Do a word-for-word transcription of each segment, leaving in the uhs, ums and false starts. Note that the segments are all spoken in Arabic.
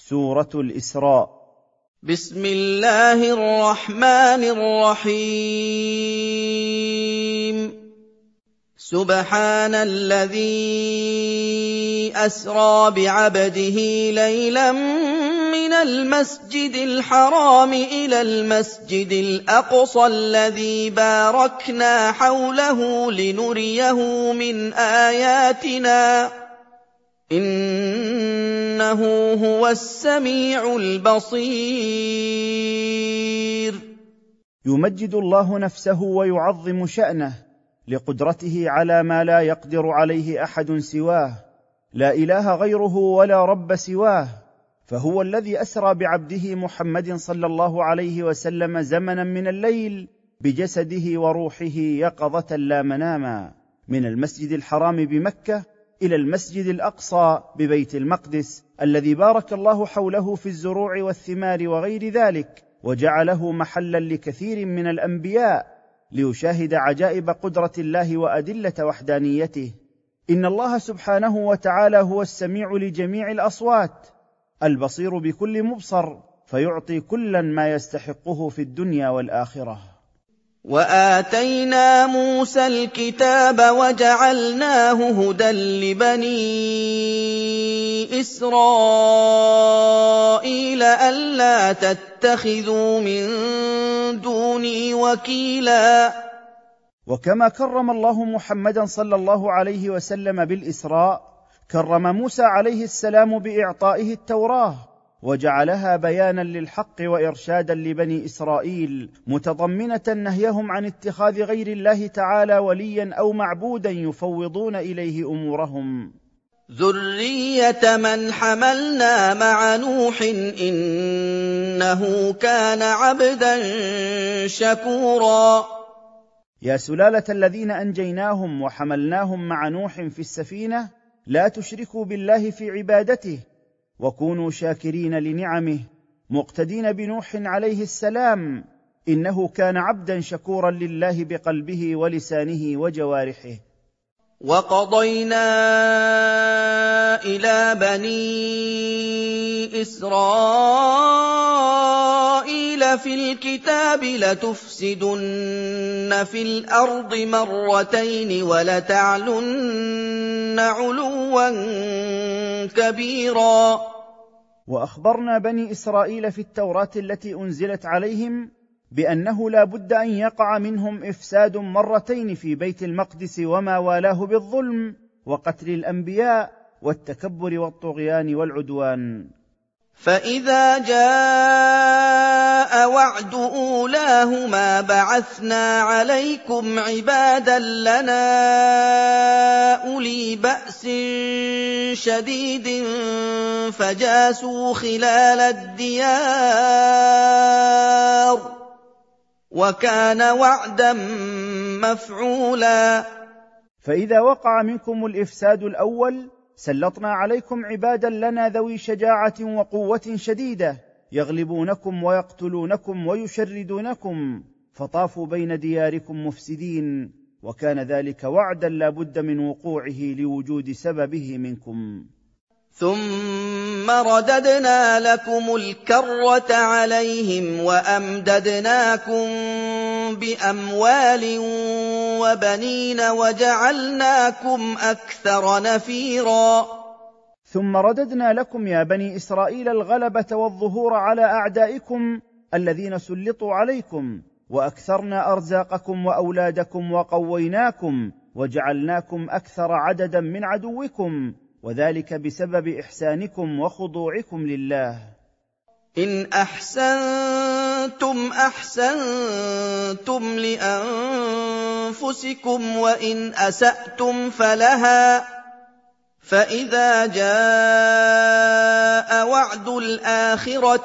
سورة الإسراء. بسم الله الرحمن الرحيم. سبحان الذي أسرى بعبده ليلا من المسجد الحرام إلى المسجد الأقصى الذي باركنا حوله لنريه من آياتنا إنه هو السميع البصير. يمجد الله نفسه ويعظم شأنه لقدرته على ما لا يقدر عليه أحد سواه، لا إله غيره ولا رب سواه، فهو الذي أسرى بعبده محمد صلى الله عليه وسلم زمنا من الليل بجسده وروحه يقظة لا مناما، من المسجد الحرام بمكة إلى المسجد الأقصى ببيت المقدس الذي بارك الله حوله في الزروع والثمار وغير ذلك، وجعله محلا لكثير من الأنبياء ليشاهد عجائب قدرة الله وأدلة وحدانيته. إن الله سبحانه وتعالى هو السميع لجميع الأصوات، البصير بكل مبصر، فيعطي كلا ما يستحقه في الدنيا والآخرة. وآتينا موسى الكتاب وجعلناه هدى لبني إسرائيل ألا تتخذوا من دوني وكيلا. وكما كرم الله محمدا صلى الله عليه وسلم بالإسراء، كرم موسى عليه السلام بإعطائه التوراة، وجعلها بيانا للحق وإرشادا لبني إسرائيل، متضمنة نهيهم عن اتخاذ غير الله تعالى وليا أو معبودا يفوضون إليه أمورهم. ذرية من حملنا مع نوح إنه كان عبدا شكورا. يا سلالة الذين أنجيناهم وحملناهم مع نوح في السفينة، لا تشركوا بالله في عبادته، وكونوا شاكرين لنعمه مقتدين بنوح عليه السلام، إنه كان عبدا شكورا لله بقلبه ولسانه وجوارحه. وقضينا إلى بني إسرائيل في الكتاب لتفسدن في الأرض مرتين ولتعلن علوا كبيرا. وأخبرنا بني إسرائيل في التوراة التي أنزلت عليهم بأنه لا بد أن يقع منهم إفساد مرتين في بيت المقدس وما والاه بالظلم وقتل الأنبياء والتكبر والطغيان والعدوان. فإذا جاء وعد أولاهما بعثنا عليكم عبادا لنا أولي بأس شديد فجاسوا خلال الديار وكان وعدا مفعولا. فإذا وقع منكم الإفساد الأول سلطنا عليكم عبادا لنا ذوي شجاعة وقوة شديدة يغلبونكم ويقتلونكم ويشردونكم، فطافوا بين دياركم مفسدين، وكان ذلك وعدا لا بد من وقوعه لوجود سببه منكم. ثم رددنا لكم الكرة عليهم وأمددناكم بأموال وبنين وجعلناكم أكثر نفيرا. ثم رددنا لكم يا بني إسرائيل الغلبة والظهور على أعدائكم الذين سلطوا عليكم، وأكثرنا أرزاقكم وأولادكم وقويناكم وجعلناكم أكثر عددا من عدوكم، وذلك بسبب إحسانكم وخضوعكم لله. إن أحسنتم أحسنتم لأنفسكم وإن أسأتم فلها، فإذا جاء وعد الآخرة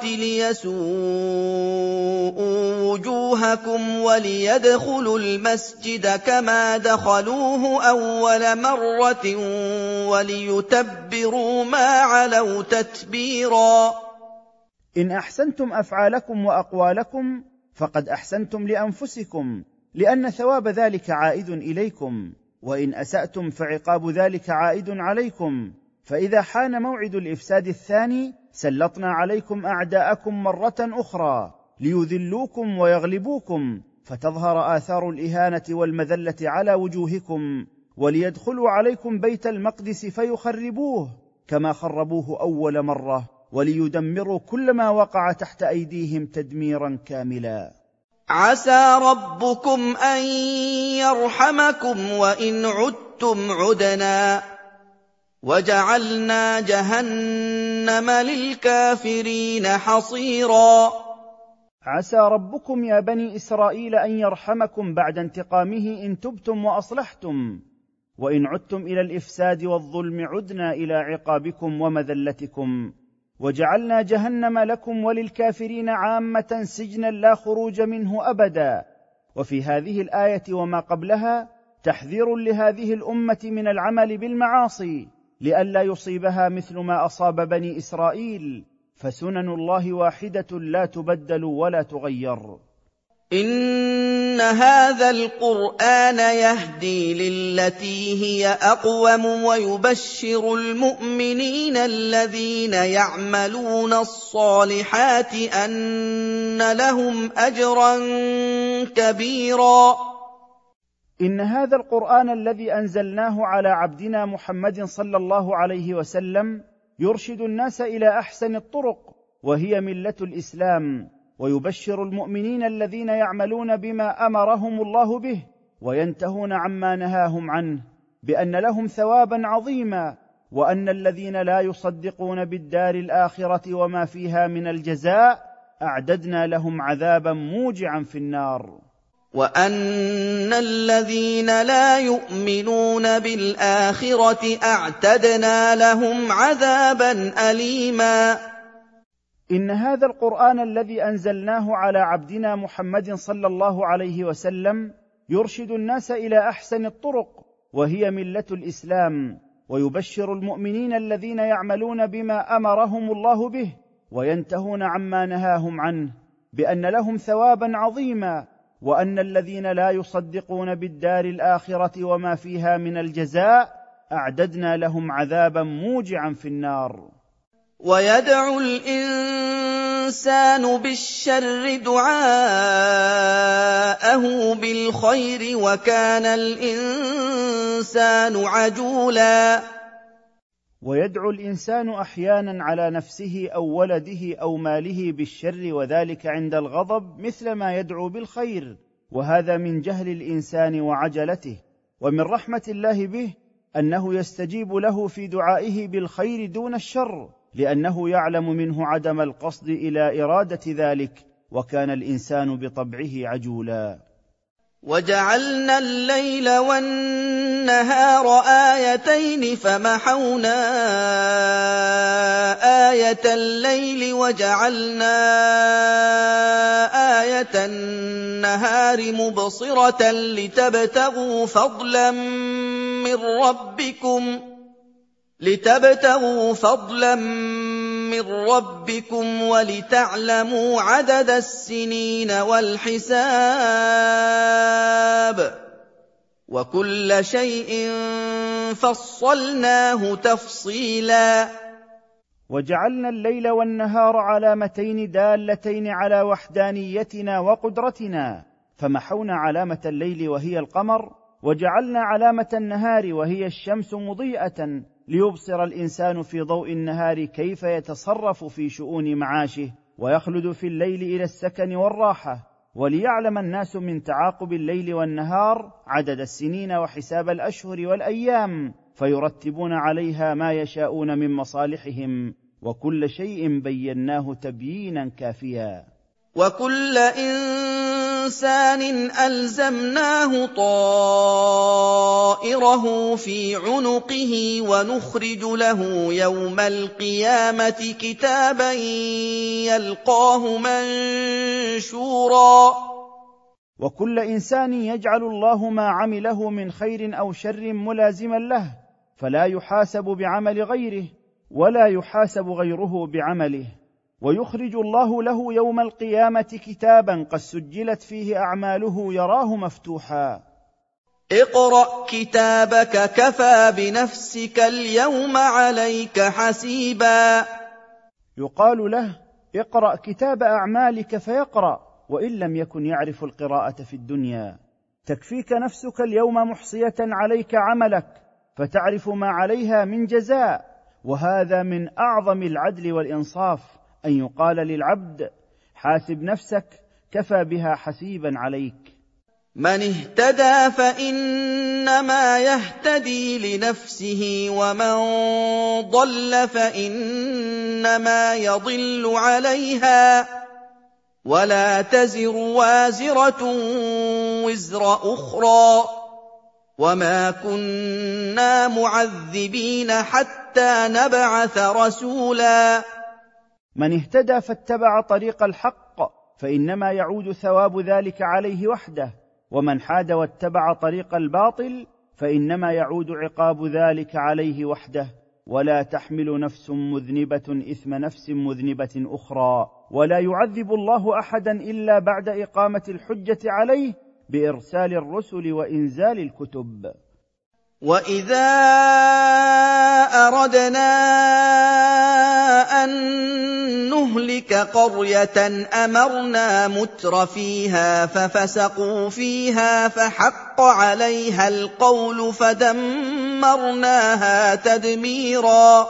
ليسوءوا وجوهكم وليدخلوا المسجد كما دخلوه أول مرة وليتبروا ما علوا تتبيرا. إن أحسنتم أفعالكم وأقوالكم فقد أحسنتم لأنفسكم، لأن ثواب ذلك عائد إليكم، وإن أسأتم فعقاب ذلك عائد عليكم، فإذا حان موعد الإفساد الثاني سلطنا عليكم أعداءكم مرة أخرى ليذلوكم ويغلبوكم، فتظهر آثار الإهانة والمذلة على وجوهكم، وليدخلوا عليكم بيت المقدس فيخربوه كما خربوه أول مرة، وليدمروا كل ما وقع تحت أيديهم تدميرا كاملا. عسى ربكم أن يرحمكم وإن عدتم عدنا وجعلنا جهنم للكافرين حصيرا. عسى ربكم يا بني إسرائيل أن يرحمكم بعد انتقامه إن تبتم وأصلحتم، وإن عدتم إلى الإفساد والظلم عدنا إلى عقابكم ومذلتكم، وجعلنا جهنم لكم وللكافرين عامة سجنا لا خروج منه أبدا. وفي هذه الآية وما قبلها تحذير لهذه الأمة من العمل بالمعاصي لئلا يصيبها مثل ما أصاب بني إسرائيل، فسنن الله واحدة لا تبدل ولا تغير. إن هذا القرآن يهدي للتي هي أقوم ويبشر المؤمنين الذين يعملون الصالحات أن لهم أجرا كبيرا. إن هذا القرآن الذي أنزلناه على عبدنا محمد صلى الله عليه وسلم يرشد الناس إلى أحسن الطرق، وهي ملة الإسلام، ويبشر المؤمنين الذين يعملون بما أمرهم الله به وينتهون عما نهاهم عنه بأن لهم ثوابا عظيما، وأن الذين لا يصدقون بالدار الآخرة وما فيها من الجزاء أعددنا لهم عذابا موجعا في النار. وأن الذين لا يؤمنون بالآخرة أعتدنا لهم عذابا أليما. إن هذا القرآن الذي أنزلناه على عبدنا محمد صلى الله عليه وسلم يرشد الناس إلى أحسن الطرق، وهي ملة الإسلام، ويبشر المؤمنين الذين يعملون بما أمرهم الله به وينتهون عما نهاهم عنه بأن لهم ثوابا عظيما، وأن الذين لا يصدقون بالدار الآخرة وما فيها من الجزاء أعددنا لهم عذابا موجعا في النار. ويدعو الإنسان بالشر دعاءه بالخير وكان الإنسان عجولا. ويدعو الإنسان أحيانا على نفسه أو ولده أو ماله بالشر، وذلك عند الغضب مثل ما يدعو بالخير، وهذا من جهل الإنسان وعجلته. ومن رحمة الله به أنه يستجيب له في دعائه بالخير دون الشر، لأنه يعلم منه عدم القصد إلى إرادة ذلك، وكان الإنسان بطبعه عجولا. وجعلنا الليل والنهار آيتين فمحونا آية الليل وجعلنا آية النهار مبصرة لتبتغوا فضلا من ربكم لتبتغوا فضلا من ربكم ولتعلموا عدد السنين والحساب وكل شيء فصلناه تفصيلا. وجعلنا الليل والنهار علامتين دالتين على وحدانيتنا وقدرتنا، فمحونا علامة الليل وهي القمر، وجعلنا علامة النهار وهي الشمس مضيئة، ليبصر الإنسان في ضوء النهار كيف يتصرف في شؤون معاشه ويخلد في الليل إلى السكن والراحة، وليعلم الناس من تعاقب الليل والنهار عدد السنين وحساب الأشهر والأيام، فيرتبون عليها ما يشاءون من مصالحهم، وكل شيء بيناه تبيينا كافيا. وكل إنسان ألزمناه طائره في عنقه ونخرج له يوم القيامة كتابا يلقاه منشورا. وكل إنسان يجعل الله ما عمله من خير أو شر ملازما له، فلا يحاسب بعمل غيره ولا يحاسب غيره بعمله، ويخرج الله له يوم القيامة كتابا قد سجلت فيه أعماله يراه مفتوحا. اقْرَأْ كِتَابَكَ كَفَىٰ بِنَفْسِكَ الْيَوْمَ عَلَيْكَ حَسِيبًا. يقال له: اقرأ كتاب أعمالك، فيقرأ وإن لم يكن يعرف القراءة في الدنيا. تكفيك نفسك اليوم محصية عليك عملك، فتعرف ما عليها من جزاء. وهذا من أعظم العدل والإنصاف، أن يقال للعبد: حاسب نفسك، كفى بها حسيبا عليك. من اهتدى فإنما يهتدي لنفسه، ومن ضل فإنما يضل عليها، ولا تزر وازرة وزر أخرى، وما كنا معذبين حتى نبعث رسولا. من اهتدى فاتبع طريق الحق فإنما يعود ثواب ذلك عليه وحده، ومن حاد واتبع طريق الباطل فإنما يعود عقاب ذلك عليه وحده. ولا تحمل نفس مذنبة إثم نفس مذنبة أخرى، ولا يعذب الله أحدا إلا بعد إقامة الحجة عليه بإرسال الرسل وإنزال الكتب. وَإِذَا أَرَدْنَا أَن نُّهْلِكَ قَرْيَةً أَمَرْنَا مُتْرَ فِيهَا فَفَسَقُوا فِيهَا فَحَقَّ عَلَيْهَا الْقَوْلُ فَدَمَّرْنَاهَا تَدْمِيرًا.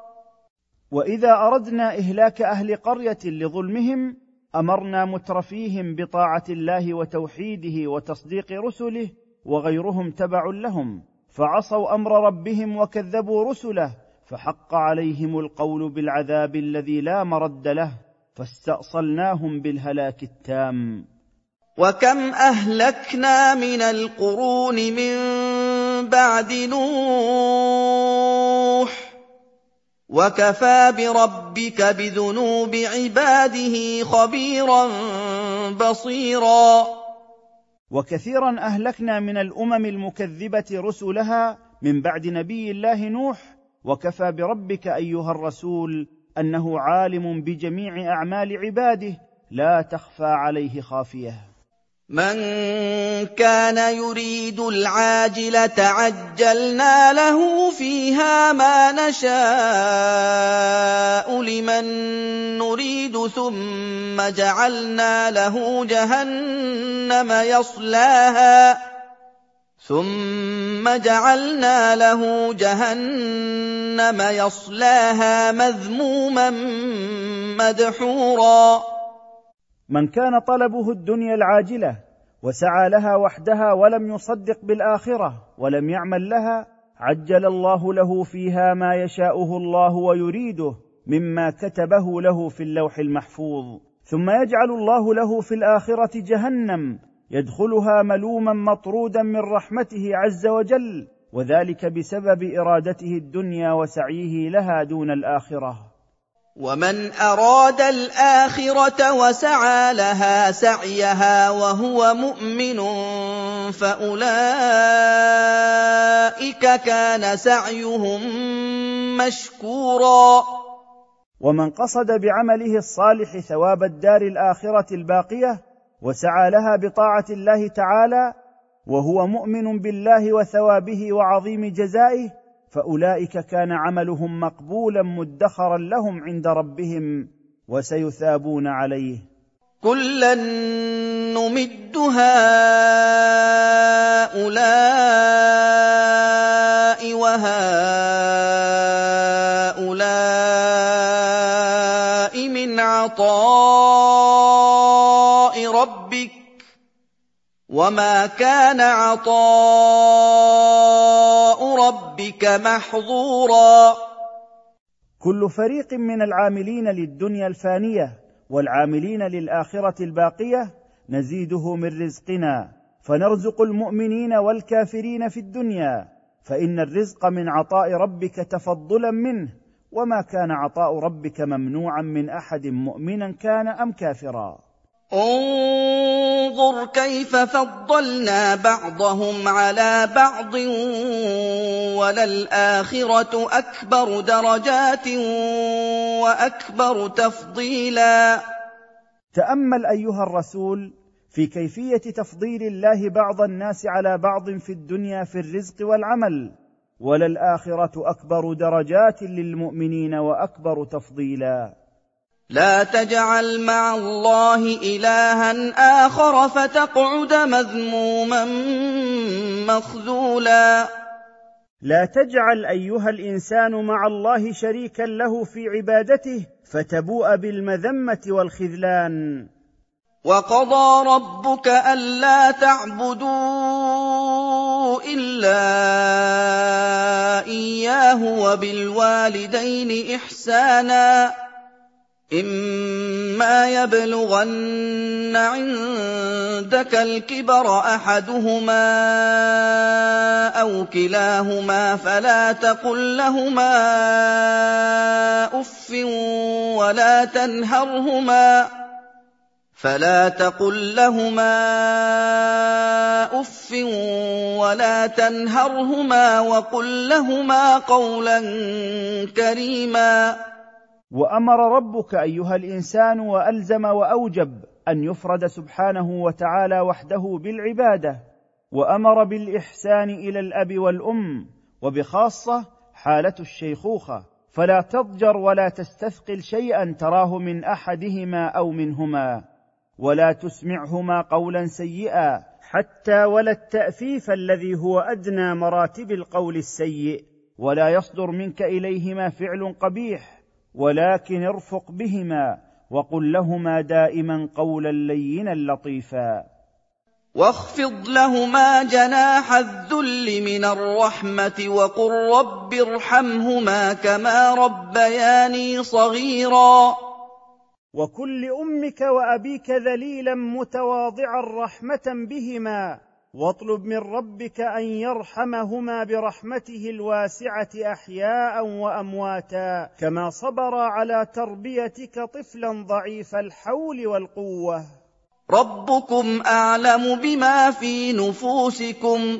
وإذا أردنا إهلاك أهل قرية لظلمهم أمرنا مترفيهم بطاعة الله وتوحيده وتصديق رسله، وغيرهم تبع لهم، فعصوا أمر ربهم وكذبوا رسله، فحق عليهم القول بالعذاب الذي لا مرد له، فاستأصلناهم بالهلاك التام. وكم أهلكنا من القرون من بعد نوح، وكفى بربك بذنوب عباده خبيرا بصيرا. وكثيرا أهلكنا من الأمم المكذبة رسلها من بعد نبي الله نوح، وكفى بربك أيها الرسول أنه عالم بجميع أعمال عباده لا تخفى عليه خافية. من كان يريد العاجلة عجلنا له فيها ما نشاء لمن نريد، ثم جعلنا له جهنم يصلاها ثم جعلنا له جهنم يصلاها مذموما مدحورا. من كان طلبه الدنيا العاجلة وسعى لها وحدها ولم يصدق بالآخرة ولم يعمل لها، عجل الله له فيها ما يشاءه الله ويريده مما كتبه له في اللوح المحفوظ، ثم يجعل الله له في الآخرة جهنم يدخلها ملوما مطرودا من رحمته عز وجل، وذلك بسبب إرادته الدنيا وسعيه لها دون الآخرة. ومن أراد الآخرة وسعى لها سعيها وهو مؤمن فأولئك كان سعيهم مشكورا. ومن قصد بعمله الصالح ثواب الدار الآخرة الباقية وسعى لها بطاعة الله تعالى وهو مؤمن بالله وثوابه وعظيم جزائه، فأولئك كان عملهم مقبولا مدخرا لهم عند ربهم وسيثابون عليه. كلا نمد هؤلاء وهؤلاء من عطاء ربك وما كان عطاء ربك محظورا. كل فريق من العاملين للدنيا الفانية والعاملين للآخرة الباقية نزيده من رزقنا، فنرزق المؤمنين والكافرين في الدنيا، فإن الرزق من عطاء ربك تفضلا منه، وما كان عطاء ربك ممنوعا من أحد مؤمنا كان أم كافرا. انظر كيف فضلنا بعضهم على بعض وللآخرة أكبر درجات وأكبر تفضيلا. تأمل أيها الرسول في كيفيه تفضيل الله بعض الناس على بعض في الدنيا في الرزق والعمل، وللآخرة أكبر درجات للمؤمنين وأكبر تفضيلا. لا تجعل مع الله إلها آخر فتقعد مذموما مخذولا. لا تجعل أيها الإنسان مع الله شريكا له في عبادته فتبوء بالمذمة والخذلان. وقضى ربك ألا تعبدوا إلا إياه وبالوالدين إحسانا إما يبلغن عندك الكبر أحدهما أو كلاهما فلا تقل لهما أف ولا تنهرهما فلا تقل لهما أف ولا تنهرهما وقل لهما قولا كريما. وأمر ربك أيها الإنسان وألزم وأوجب أن يفرد سبحانه وتعالى وحده بالعبادة، وأمر بالإحسان إلى الأب والأم، وبخاصة حالة الشيخوخة، فلا تضجر ولا تستثقل شيئا تراه من أحدهما أو منهما، ولا تسمعهما قولا سيئا حتى ولا التأفيف الذي هو أدنى مراتب القول السيء، ولا يصدر منك إليهما فعل قبيح، ولكن ارفق بهما وقل لهما دائما قولا لينا لطيفا. واخفض لهما جناح الذل من الرحمة وقل رب ارحمهما كما ربياني صغيرا. وكن لأمك وأبيك ذليلا متواضعا رحمة بهما، واطلب من ربك أن يرحمهما برحمته الواسعة أحياء وأمواتا، كما صبر على تربيتك طفلا ضعيف الحول والقوة. ربكم أعلم بما في نفوسكم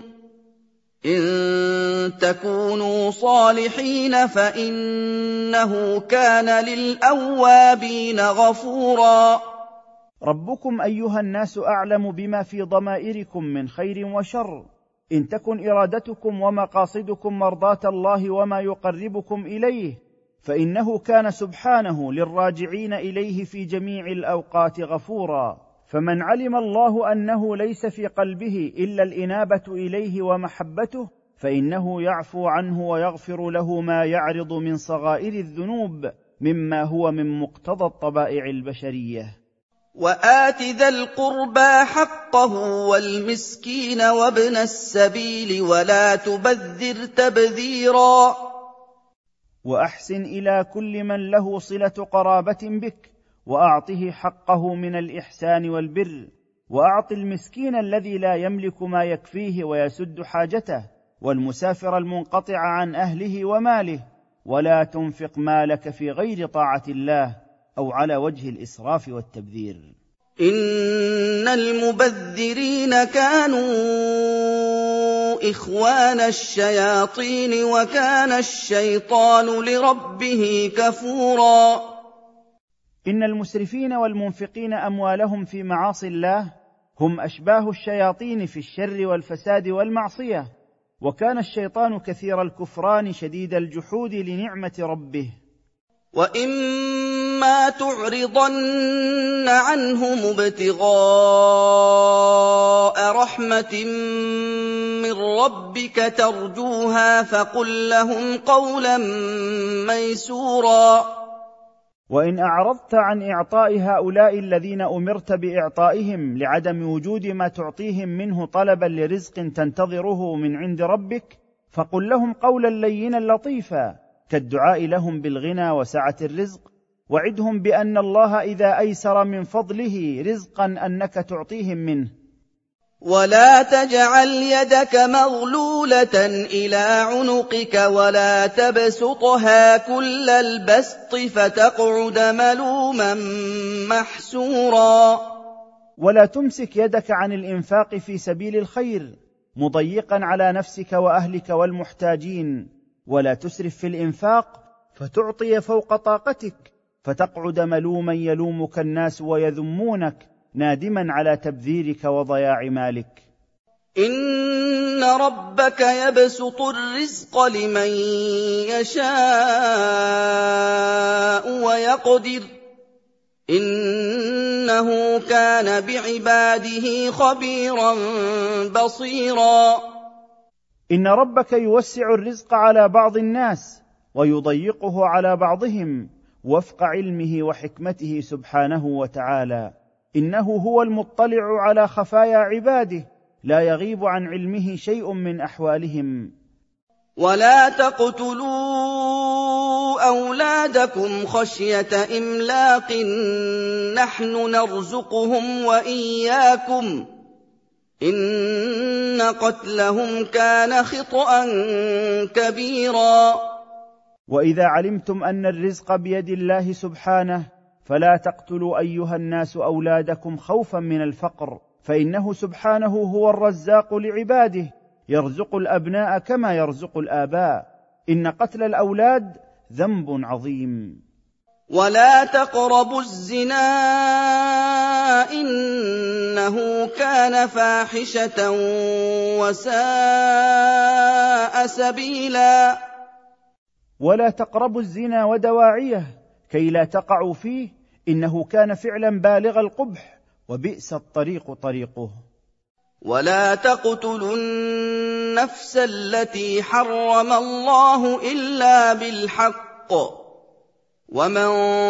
إن تكونوا صالحين فإنه كان للأوابين غفورا. ربكم أيها الناس أعلم بما في ضمائركم من خير وشر، إن تكن إرادتكم ومقاصدكم مرضاة الله وما يقربكم إليه فإنه كان سبحانه للراجعين إليه في جميع الأوقات غفورا. فمن علم الله أنه ليس في قلبه إلا الإنابة إليه ومحبته فإنه يعفو عنه ويغفر له ما يعرض من صغائر الذنوب مما هو من مقتضى الطبائع البشرية. وآت ذا القربى حقه والمسكين وابن السبيل ولا تبذر تبذيرا. وأحسن إلى كل من له صلة قرابة بك، وأعطه حقه من الإحسان والبر، وأعط المسكين الذي لا يملك ما يكفيه ويسد حاجته، والمسافر المنقطع عن أهله وماله، ولا تنفق مالك في غير طاعة الله أو على وجه الإسراف والتبذير. إن المبذرين كانوا إخوان الشياطين وكان الشيطان لربه كفورا. إن المسرفين والمنفقين أموالهم في معاصي الله هم أشباه الشياطين في الشر والفساد والمعصية، وكان الشيطان كثير الكفران شديد الجحود لنعمة ربه. وإما تعرضن عنهم ابتغاء رحمة من ربك ترجوها فقل لهم قولا ميسورا. وإن أعرضت عن إعطاء هؤلاء الذين أمرت بإعطائهم لعدم وجود ما تعطيهم منه طلبا لرزق تنتظره من عند ربك فقل لهم قولا لينا لطيفا كالدعاء لهم بالغنى وسعة الرزق، وعدهم بأن الله إذا أيسر من فضله رزقا أنك تعطيهم منه. ولا تجعل يدك مغلولة إلى عنقك ولا تبسطها كل البسط فتقعد ملوما محسورا. ولا تمسك يدك عن الإنفاق في سبيل الخير مضيقا على نفسك وأهلك والمحتاجين، ولا تسرف في الإنفاق فتعطي فوق طاقتك فتقعد ملوما يلومك الناس ويذمونك نادما على تبذيرك وضياع مالك. إن ربك يبسط الرزق لمن يشاء ويقدر إنه كان بعباده خبيرا بصيرا. إن ربك يوسع الرزق على بعض الناس ويضيقه على بعضهم وفق علمه وحكمته سبحانه وتعالى. إنه هو المطلع على خفايا عباده، لا يغيب عن علمه شيء من أحوالهم. ولا تقتلوا أولادكم خشية إملاق نحن نرزقهم وإياكم إن قتلهم كان خطأ كبيرا. وإذا علمتم أن الرزق بيد الله سبحانه فلا تقتلوا أيها الناس أولادكم خوفا من الفقر، فإنه سبحانه هو الرزاق لعباده، يرزق الأبناء كما يرزق الآباء. إن قتل الأولاد ذنب عظيم. ولا تقربوا الزنا إنه كان فاحشة وساء سبيلا. ولا تقربوا الزنا ودواعيه كي لا تقعوا فيه، إنه كان فعلا بالغ القبح وبئس الطريق طريقه. ولا تقتلوا النفس التي حرم الله إلا بالحق ومن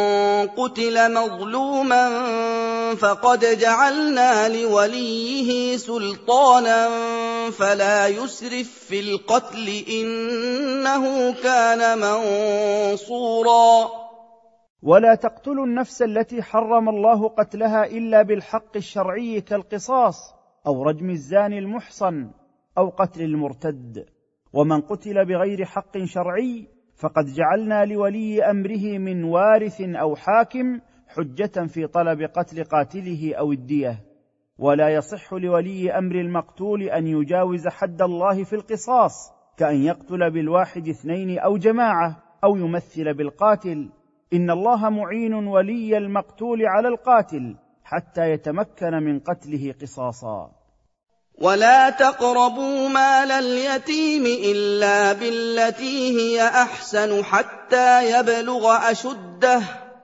قتل مظلوما فقد جعلنا لوليه سلطانا فلا يسرف في القتل إنه كان منصورا. ولا تقتلوا النفس التي حرم الله قتلها إلا بالحق الشرعي كالقصاص أو رجم الزاني المحصن أو قتل المرتد. ومن قتل بغير حق شرعي فقد جعلنا لولي أمره من وارث أو حاكم حجة في طلب قتل قاتله أو الدية. ولا يصح لولي أمر المقتول أن يجاوز حد الله في القصاص، كأن يقتل بالواحد اثنين أو جماعة أو يمثل بالقاتل. إن الله معين ولي المقتول على القاتل حتى يتمكن من قتله قصاصا. ولا تقربوا مال اليتيم إلا بالتي هي أحسن حتى يبلغ أشده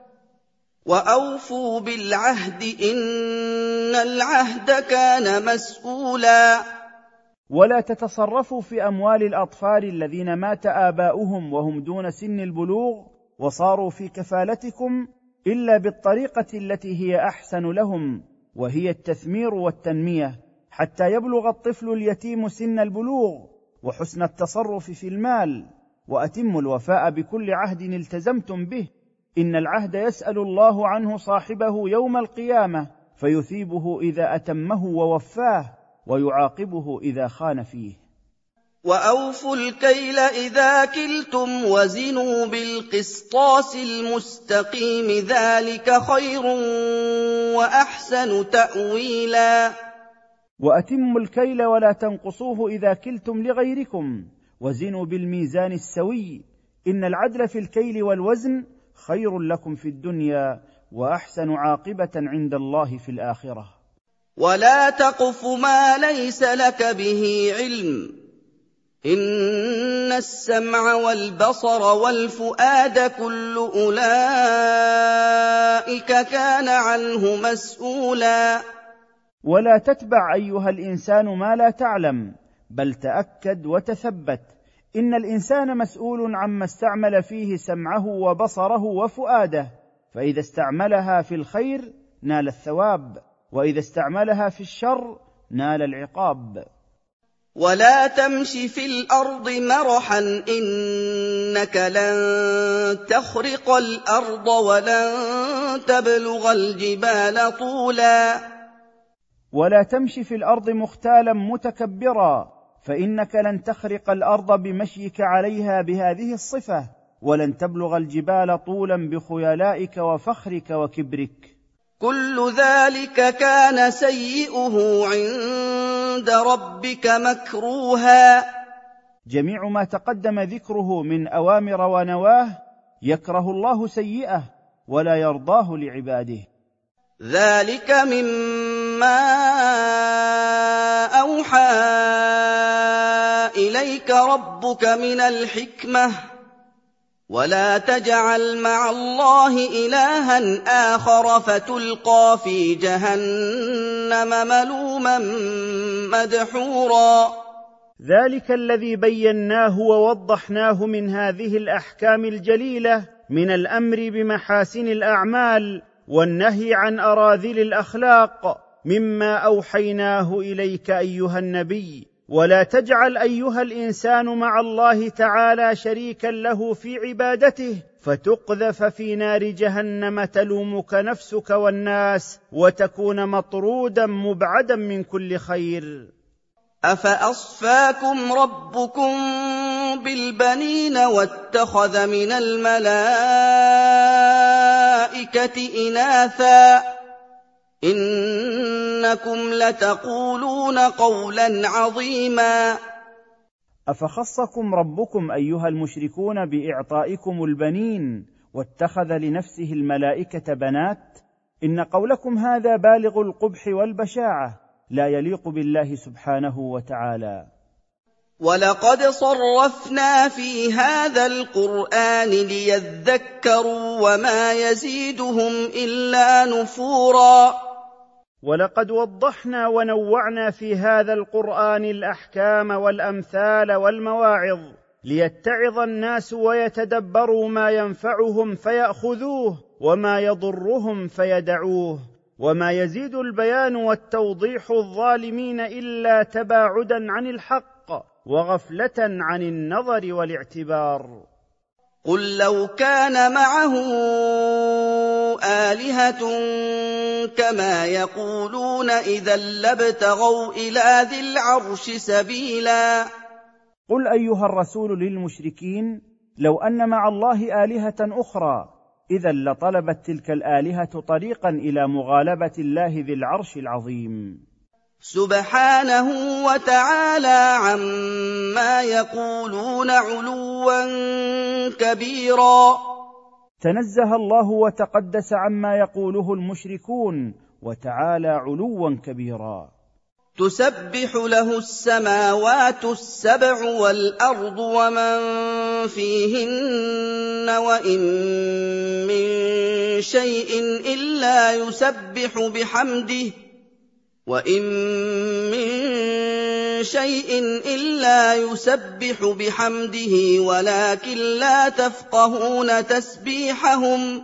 وأوفوا بالعهد إن العهد كان مسؤولا. ولا تتصرفوا في أموال الأطفال الذين مات آباؤهم وهم دون سن البلوغ وصاروا في كفالتكم إلا بالطريقة التي هي أحسن لهم، وهي التثمير والتنمية، حتى يبلغ الطفل اليتيم سن البلوغ، وحسن التصرف في المال. وأتموا الوفاء بكل عهد التزمتم به، إن العهد يسأل الله عنه صاحبه يوم القيامة فيثيبه إذا أتمه ووفاه، ويعاقبه إذا خان فيه. وأوفوا الكيل إذا كلتم وزنوا بالقسطاس المستقيم ذلك خير وأحسن تأويلا. وأتموا الكيل ولا تنقصوه إذا كلتم لغيركم، وزنوا بالميزان السوي، إن العدل في الكيل والوزن خير لكم في الدنيا وأحسن عاقبة عند الله في الآخرة. ولا تقف ما ليس لك به علم إن السمع والبصر والفؤاد كل أولئك كان عنه مسؤولا. ولا تتبع أيها الإنسان ما لا تعلم، بل تأكد وتثبت، إن الإنسان مسؤول عما استعمل فيه سمعه وبصره وفؤاده، فإذا استعملها في الخير نال الثواب، وإذا استعملها في الشر نال العقاب. ولا تمش في الأرض مرحا إنك لن تخرق الأرض ولن تبلغ الجبال طولا. ولا تمش في الأرض مختالا متكبرا، فإنك لن تخرق الأرض بمشيك عليها بهذه الصفة، ولن تبلغ الجبال طولا بخيلائك وفخرك وكبرك. كل ذلك كان سيئه عند ربك مكروها. جميع ما تقدم ذكره من أوامر ونواه يكره الله سيئه ولا يرضاه لعباده. ذلك مما أوحى إليك ربك من الحكمة ولا تجعل مع الله إلها آخر فتلقى في جهنم ملوما مدحورا ذلك الذي بيناه ووضحناه من هذه الأحكام الجليلة من الأمر بمحاسن الأعمال والنهي عن أراذل الأخلاق مما أوحيناه إليك أيها النبي. ولا تجعل أيها الإنسان مع الله تعالى شريكا له في عبادته فتقذف في نار جهنم تلومك نفسك والناس وتكون مطرودا مبعدا من كل خير. أفأصفاكم ربكم بالبنين واتخذ من الملائكة إناثا إنكم لتقولون قولا عظيما. أفخصكم ربكم أيها المشركون بإعطائكم البنين واتخذ لنفسه الملائكة بنات؟ إن قولكم هذا بالغ القبح والبشاعة لا يليق بالله سبحانه وتعالى. ولقد صرفنا في هذا القرآن ليذكروا وما يزيدهم إلا نفورا. ولقد وضحنا ونوعنا في هذا القرآن الأحكام والأمثال والمواعظ ليتعظ الناس ويتدبروا ما ينفعهم فيأخذوه وما يضرهم فيدعوه، وما يزيد البيان والتوضيح الظالمين إلا تباعدا عن الحق وغفلة عن النظر والاعتبار. قل لو كان معه آلهة كما يقولون إذا لابتغوا إلى ذي العرش سبيلا. قل أيها الرسول للمشركين لو أن مع الله آلهة أخرى إذا لطلبت تلك الآلهة طريقا إلى مغالبة الله ذي العرش العظيم. سبحانه وتعالى عما يقولون علوا كبيرا. تنزه الله وتقدس عما يقوله المشركون وتعالى علوا كبيرا. تسبح له السماوات السبع والأرض ومن فيهن وإن من شيء إلا يسبح بحمده وإن من شيء إلا يسبح بحمده ولكن لا تفقهون تسبيحهم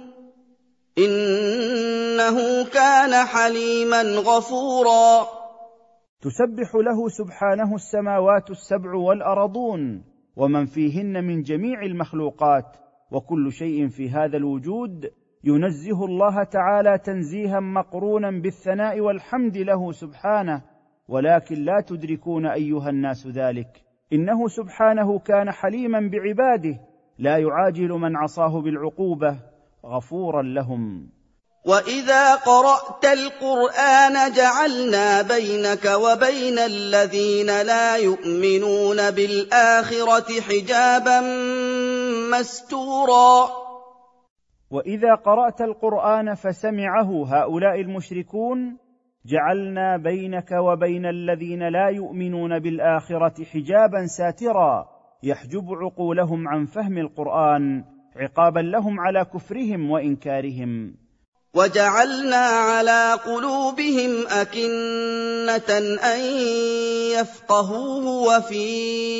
إنه كان حليما غفورا. تسبح له سبحانه السماوات السبع والأرضون ومن فيهن من جميع المخلوقات، وكل شيء في هذا الوجود ينزه الله تعالى تنزيها مقرونا بالثناء والحمد له سبحانه، ولكن لا تدركون أيها الناس ذلك. إنه سبحانه كان حليما بعباده لا يعاجل من عصاه بالعقوبة غفورا لهم. وإذا قرأت القرآن جعلنا بينك وبين الذين لا يؤمنون بالآخرة حجابا مستورا. وإذا قرأت القرآن فسمعه هؤلاء المشركون جعلنا بينك وبين الذين لا يؤمنون بالآخرة حجابا ساترا يحجب عقولهم عن فهم القرآن عقابا لهم على كفرهم وإنكارهم. وجعلنا على قلوبهم أكنة أن يفقهوه وفي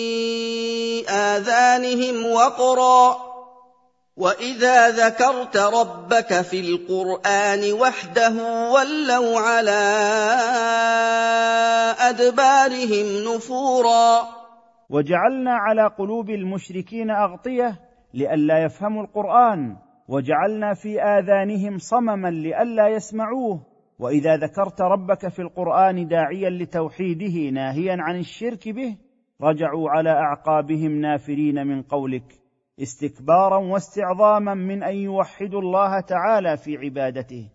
آذانهم وقرا وإذا ذكرت ربك في القرآن وحده ولوا على أدبارهم نفورا. وجعلنا على قلوب المشركين أغطية لئلا يفهموا القرآن، وجعلنا في آذانهم صمما لئلا يسمعوه، وإذا ذكرت ربك في القرآن داعيا لتوحيده ناهيا عن الشرك به رجعوا على أعقابهم نافرين من قولك استكبارا واستعظاما من أن يوحدوا الله تعالى في عبادته.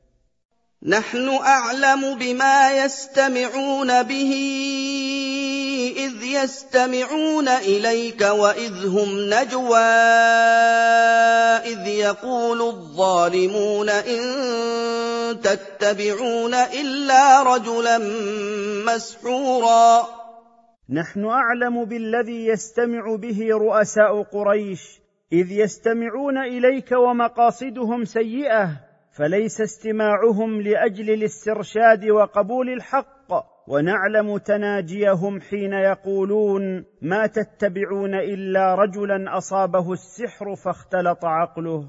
نحن أعلم بما يستمعون به إذ يستمعون إليك وإذ هم نجوى إذ يقول الظالمون إن تتبعون إلا رجلا مسحورا نحن أعلم بالذي يستمع به رؤساء قريش إذ يستمعون إليك ومقاصدهم سيئة، فليس استماعهم لأجل الاسترشاد وقبول الحق، ونعلم تناجيهم حين يقولون ما تتبعون إلا رجلا أصابه السحر فاختلط عقله.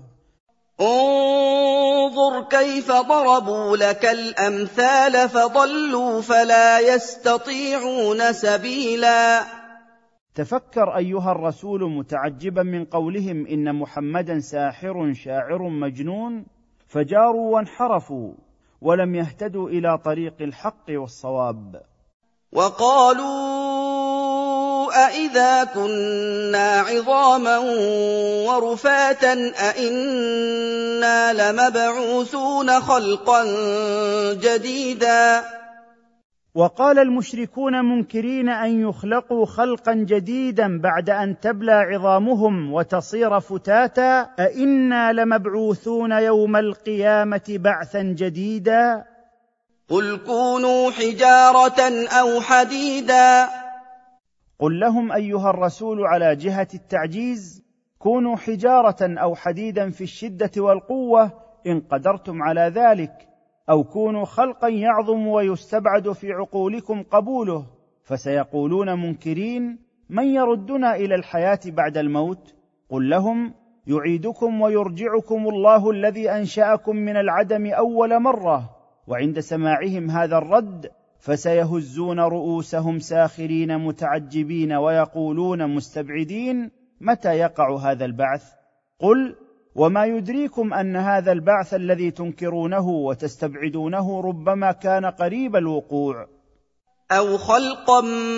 انظر كيف ضربوا لك الأمثال فضلوا فلا يستطيعون سبيلا. تفكر أيها الرسول متعجبا من قولهم إن محمدا ساحر شاعر مجنون، فجاروا وانحرفوا ولم يهتدوا إلى طريق الحق والصواب. وقالوا أإذا كنا عظاما ورفاتا أإنا لمبعوثون خلقا جديدا. وقال المشركون منكرين أن يخلقوا خلقا جديدا بعد أن تبلى عظامهم وتصير فتاتا، أإنا لمبعوثون يوم القيامة بعثا جديدا. قل كونوا حجارة أو حديدا. قل لهم أيها الرسول على جهة التعجيز: كونوا حجارة أو حديدا في الشدة والقوة إن قدرتم على ذلك، أو كونوا خلقا يعظم ويستبعد في عقولكم قبوله. فسيقولون منكرين: من يردنا إلى الحياة بعد الموت؟ قل لهم: يعيدكم ويرجعكم الله الذي أنشأكم من العدم أول مرة. وعند سماعهم هذا الرد فسيهزون رؤوسهم ساخرين متعجبين ويقولون مستبعدين: متى يقع هذا البعث؟ قل: وما يدريكم أن هذا البعث الذي تنكرونه وتستبعدونه ربما كان قريب الوقوع. أو خلقا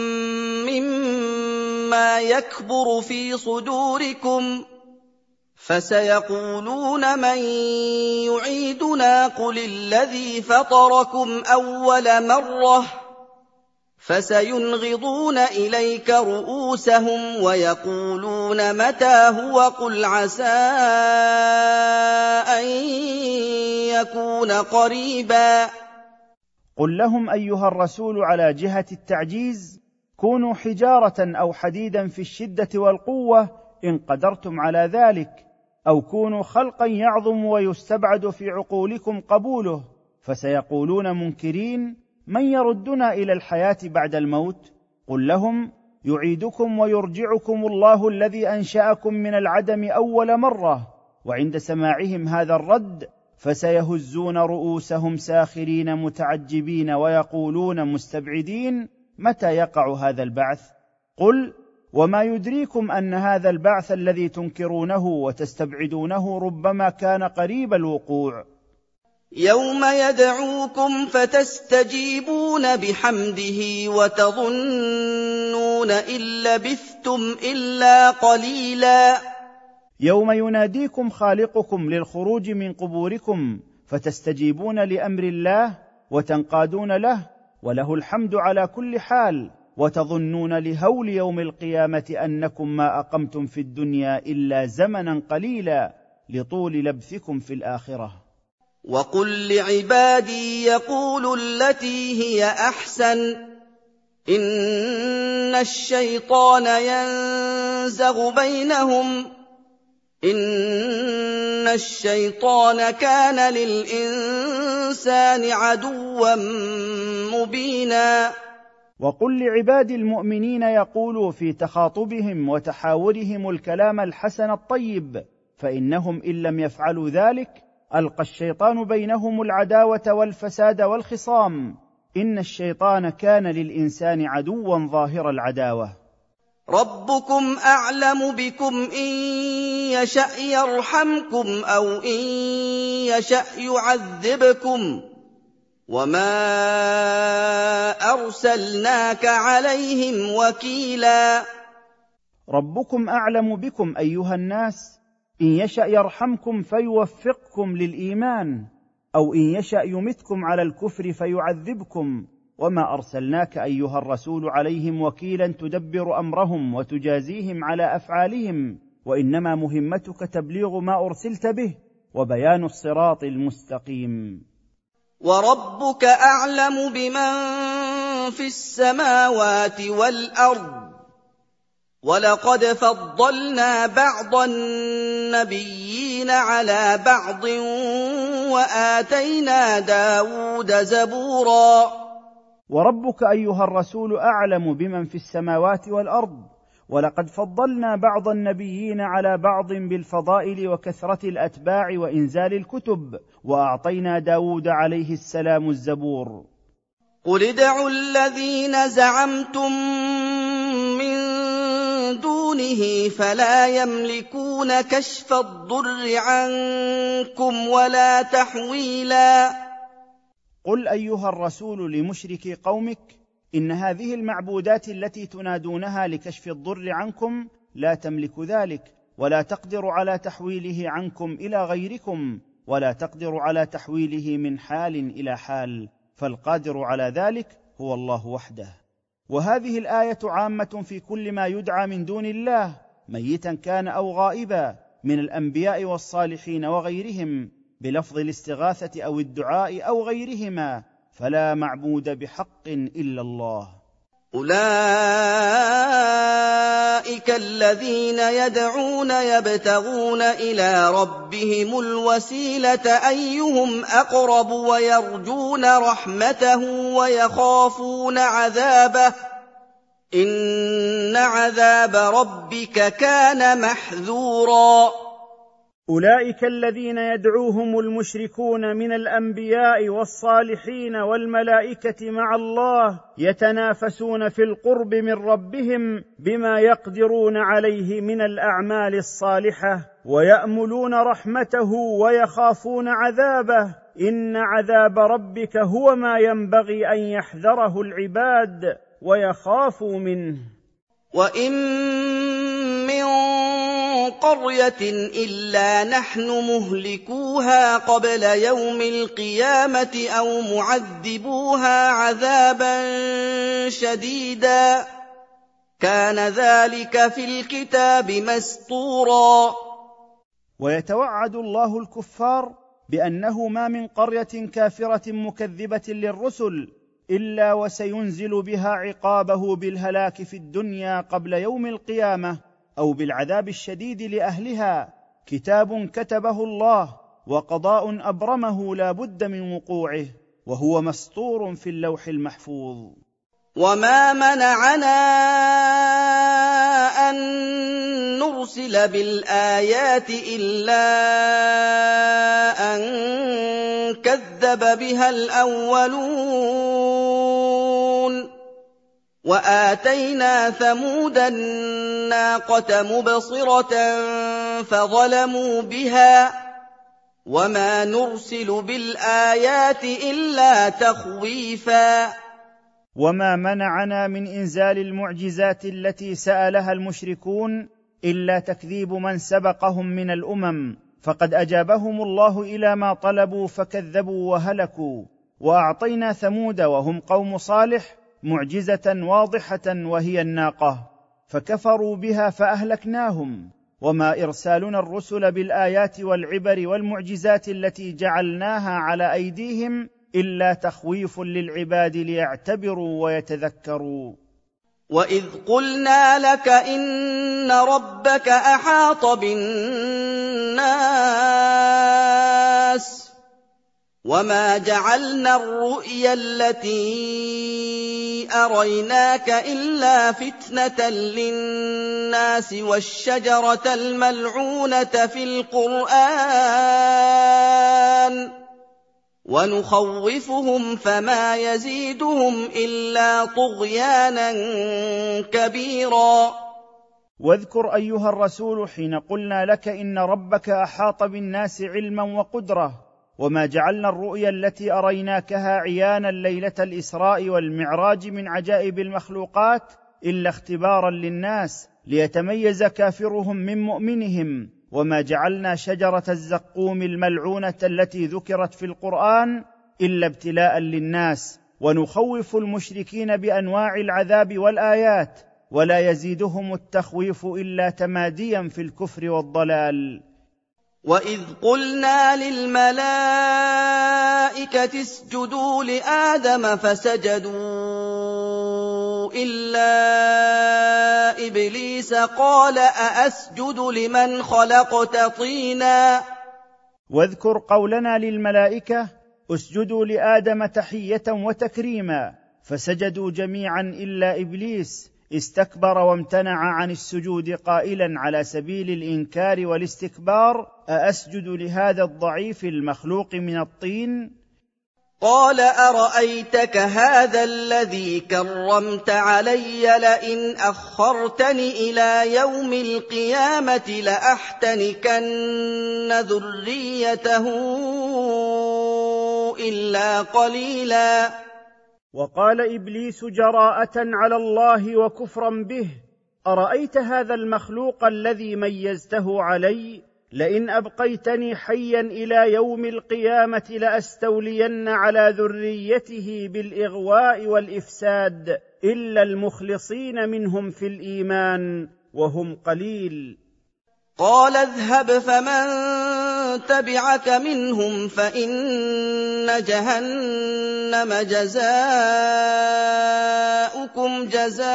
مما يكبر في صدوركم فسيقولون من يعيدنا قل الذي فطركم أول مرة فسينغضون إليك رؤوسهم ويقولون متى هو قل عسى أن يكون قريبا. قل لهم أيها الرسول على جهة التعجيز: كونوا حجارة أو حديدا في الشدة والقوة إن قدرتم على ذلك، أو كونوا خلقا يعظم ويستبعد في عقولكم قبوله. فسيقولون منكرين: من يردنا إلى الحياة بعد الموت؟ قل لهم: يعيدكم ويرجعكم الله الذي أنشأكم من العدم أول مرة. وعند سماعهم هذا الرد فسيهزون رؤوسهم ساخرين متعجبين ويقولون مستبعدين: متى يقع هذا البعث؟ قل: وما يدريكم أن هذا البعث الذي تنكرونه وتستبعدونه ربما كان قريب الوقوع. يوم يدعوكم فتستجيبون بحمده وتظنون إن لبثتم إلا قليلا. يوم يناديكم خالقكم للخروج من قبوركم فتستجيبون لأمر الله وتنقادون له، وله الحمد على كل حال، وتظنون لهول يوم القيامة أنكم ما أقمتم في الدنيا إلا زمنا قليلا لطول لبثكم في الآخرة. وقل لعبادي يقولوا التي هي أحسن إن الشيطان ينزغ بينهم إن الشيطان كان للإنسان عدوا مبينا. وقل لعباد المؤمنين يقولوا في تخاطبهم وتحاورهم الكلام الحسن الطيب، فإنهم إن لم يفعلوا ذلك ألقى الشيطان بينهم العداوة والفساد والخصام. إن الشيطان كان للإنسان عدوا ظاهر العداوة. ربكم أعلم بكم إن يشأ يرحمكم أو إن يشأ يعذبكم وما أرسلناك عليهم وكيلا. ربكم أعلم بكم أيها الناس، إن يشأ يرحمكم فيوفقكم للإيمان، أو إن يشأ يمتكم على الكفر فيعذبكم، وما أرسلناك أيها الرسول عليهم وكيلا تدبر أمرهم وتجازيهم على أفعالهم، وإنما مهمتك تبليغ ما أرسلت به وبيان الصراط المستقيم. وربك أعلم بمن في السماوات والأرض، ولقد فضلنا بعض النبيين على بعض وآتينا داود زبورا. وربك أيها الرسول أعلم بمن في السماوات والأرض، ولقد فضلنا بعض النبيين على بعض بالفضائل وكثرة الأتباع وإنزال الكتب، وأعطينا داود عليه السلام الزبور. قل ادعوا الذين زعمتم من دونه فلا يملكون كشف الضر عنكم ولا تحويلا. قل أيها الرسول لمشركي قومك: إن هذه المعبودات التي تنادونها لكشف الضر عنكم لا تملك ذلك، ولا تقدر على تحويله عنكم إلى غيركم، ولا تقدر على تحويله من حال إلى حال، فالقادر على ذلك هو الله وحده. وهذه الآية عامة في كل ما يدعى من دون الله، ميتا كان أو غائبا، من الأنبياء والصالحين وغيرهم، بلفظ الاستغاثة أو الدعاء أو غيرهما، فلا معبود بحق إلا الله. أولئك الذين يدعون يبتغون إلى ربهم الوسيلة أيهم أقرب ويرجون رحمته ويخافون عذابه، إن عذاب ربك كان محذورا. أولئك الذين يدعوهم المشركون من الأنبياء والصالحين والملائكة مع الله يتنافسون في القرب من ربهم بما يقدرون عليه من الأعمال الصالحة، ويأملون رحمته ويخافون عذابه، إن عذاب ربك هو ما ينبغي أن يحذره العباد ويخافوا منه. وإن من قرية إلا نحن مهلكوها قبل يوم القيامة أو معذبوها عذابا شديدا، كان ذلك في الكتاب مسطورا. ويتوعد الله الكفار بأنه ما من قرية كافرة مكذبة للرسل إلا وسينزل بها عقابه بالهلاك في الدنيا قبل يوم القيامة، أو بالعذاب الشديد لأهلها، كتاب كتبه الله وقضاء أبرمه لا بد من وقوعه، وهو مسطور في اللوح المحفوظ. وما منعنا أن نرسل بالآيات إلا أن كذب بها الأولون، وآتينا ثمود الناقة مبصرة فظلموا بها، وما نرسل بالآيات إلا تخويفا. وما منعنا من إنزال المعجزات التي سألها المشركون إلا تكذيب من سبقهم من الأمم، فقد أجابهم الله إلى ما طلبوا فكذبوا وهلكوا. وأعطينا ثمود وهم قوم صالح معجزة واضحة وهي الناقة، فكفروا بها فأهلكناهم. وما إرسالنا الرسل بالآيات والعبر والمعجزات التي جعلناها على أيديهم إلا تخويف للعباد ليعتبروا ويتذكروا. وإذ قلنا لك إن ربك أحاط بالناس وما جعلنا الرؤيا التي أريناك إلا فتنة للناس والشجرة الملعونة في القرآن ونخوفهم فما يزيدهم إلا طغيانا كبيرا. واذكر أيها الرسول حين قلنا لك إن ربك أحاط بالناس علما وقدرة، وما جعلنا الرؤيا التي أريناكها عيانا ليلة الإسراء والمعراج من عجائب المخلوقات إلا اختبارا للناس ليتميز كافرهم من مؤمنهم. وما جعلنا شجرة الزقوم الملعونة التي ذكرت في القرآن إلا ابتلاء للناس ونخوف المشركين بانواع العذاب والايات، ولا يزيدهم التخويف الا تماديا في الكفر والضلال. وَإِذْ قُلْنَا لِلْمَلَائِكَةِ اسْجُدُوا لِآدَمَ فَسَجَدُوا إِلَّا إِبْلِيسَ قَالَ أَأَسْجُدُ لِمَنْ خَلَقْتَ طِينًا. واذكر قولنا للملائكة اسجدوا لآدم تحية وتكريما، فسجدوا جميعا إلا إبليس استكبر وامتنع عن السجود قائلا على سبيل الإنكار والاستكبار: أأسجد لهذا الضعيف المخلوق من الطين؟ قال أرأيتك هذا الذي كرمت علي لئن أخرتني إلى يوم القيامة لأحتنكن ذريته إلا قليلا. وقال إبليس جراءة على الله وكفرا به: أرأيت هذا المخلوق الذي ميزته علي؟ لئن أبقيتني حيا إلى يوم القيامة لأستولين على ذريته بالإغواء والإفساد إلا المخلصين منهم في الإيمان وهم قليل. قال اذهب فمن تبعك منهم فإن جهنم جزاؤكم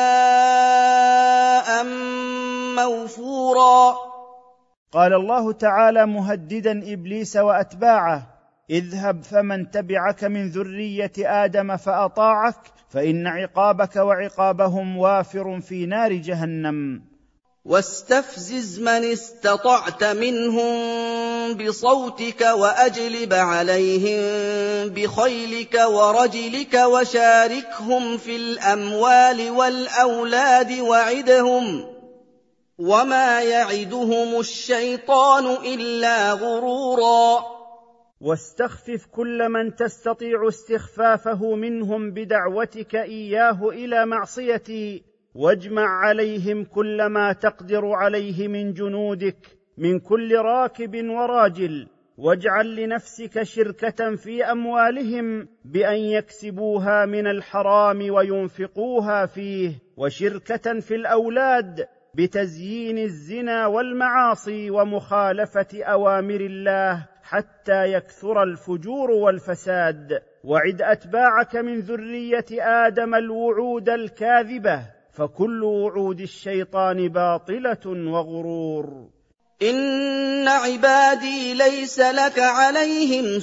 جزاء موفورا. قال الله تعالى مهددا إبليس وأتباعه: اذهب فمن تبعك من ذرية آدم فأطاعك فإن عقابك وعقابهم وافر في نار جهنم. واستفزز من استطعت منهم بصوتك وأجلب عليهم بخيلك ورجلك وشاركهم في الأموال والأولاد وعدهم وما يعدهم الشيطان إلا غرورا. واستخفف كل من تستطيع استخفافه منهم بدعوتك إياه إلى معصيتي، واجمع عليهم كل ما تقدر عليه من جنودك من كل راكب وراجل، واجعل لنفسك شركة في أموالهم بأن يكسبوها من الحرام وينفقوها فيه، وشركة في الأولاد بتزيين الزنا والمعاصي ومخالفة أوامر الله حتى يكثر الفجور والفساد. وعد أتباعك من ذرية آدم الوعود الكاذبة، فكل وعود الشيطان باطلة وغرور. إن عبادي ليس لك عليهم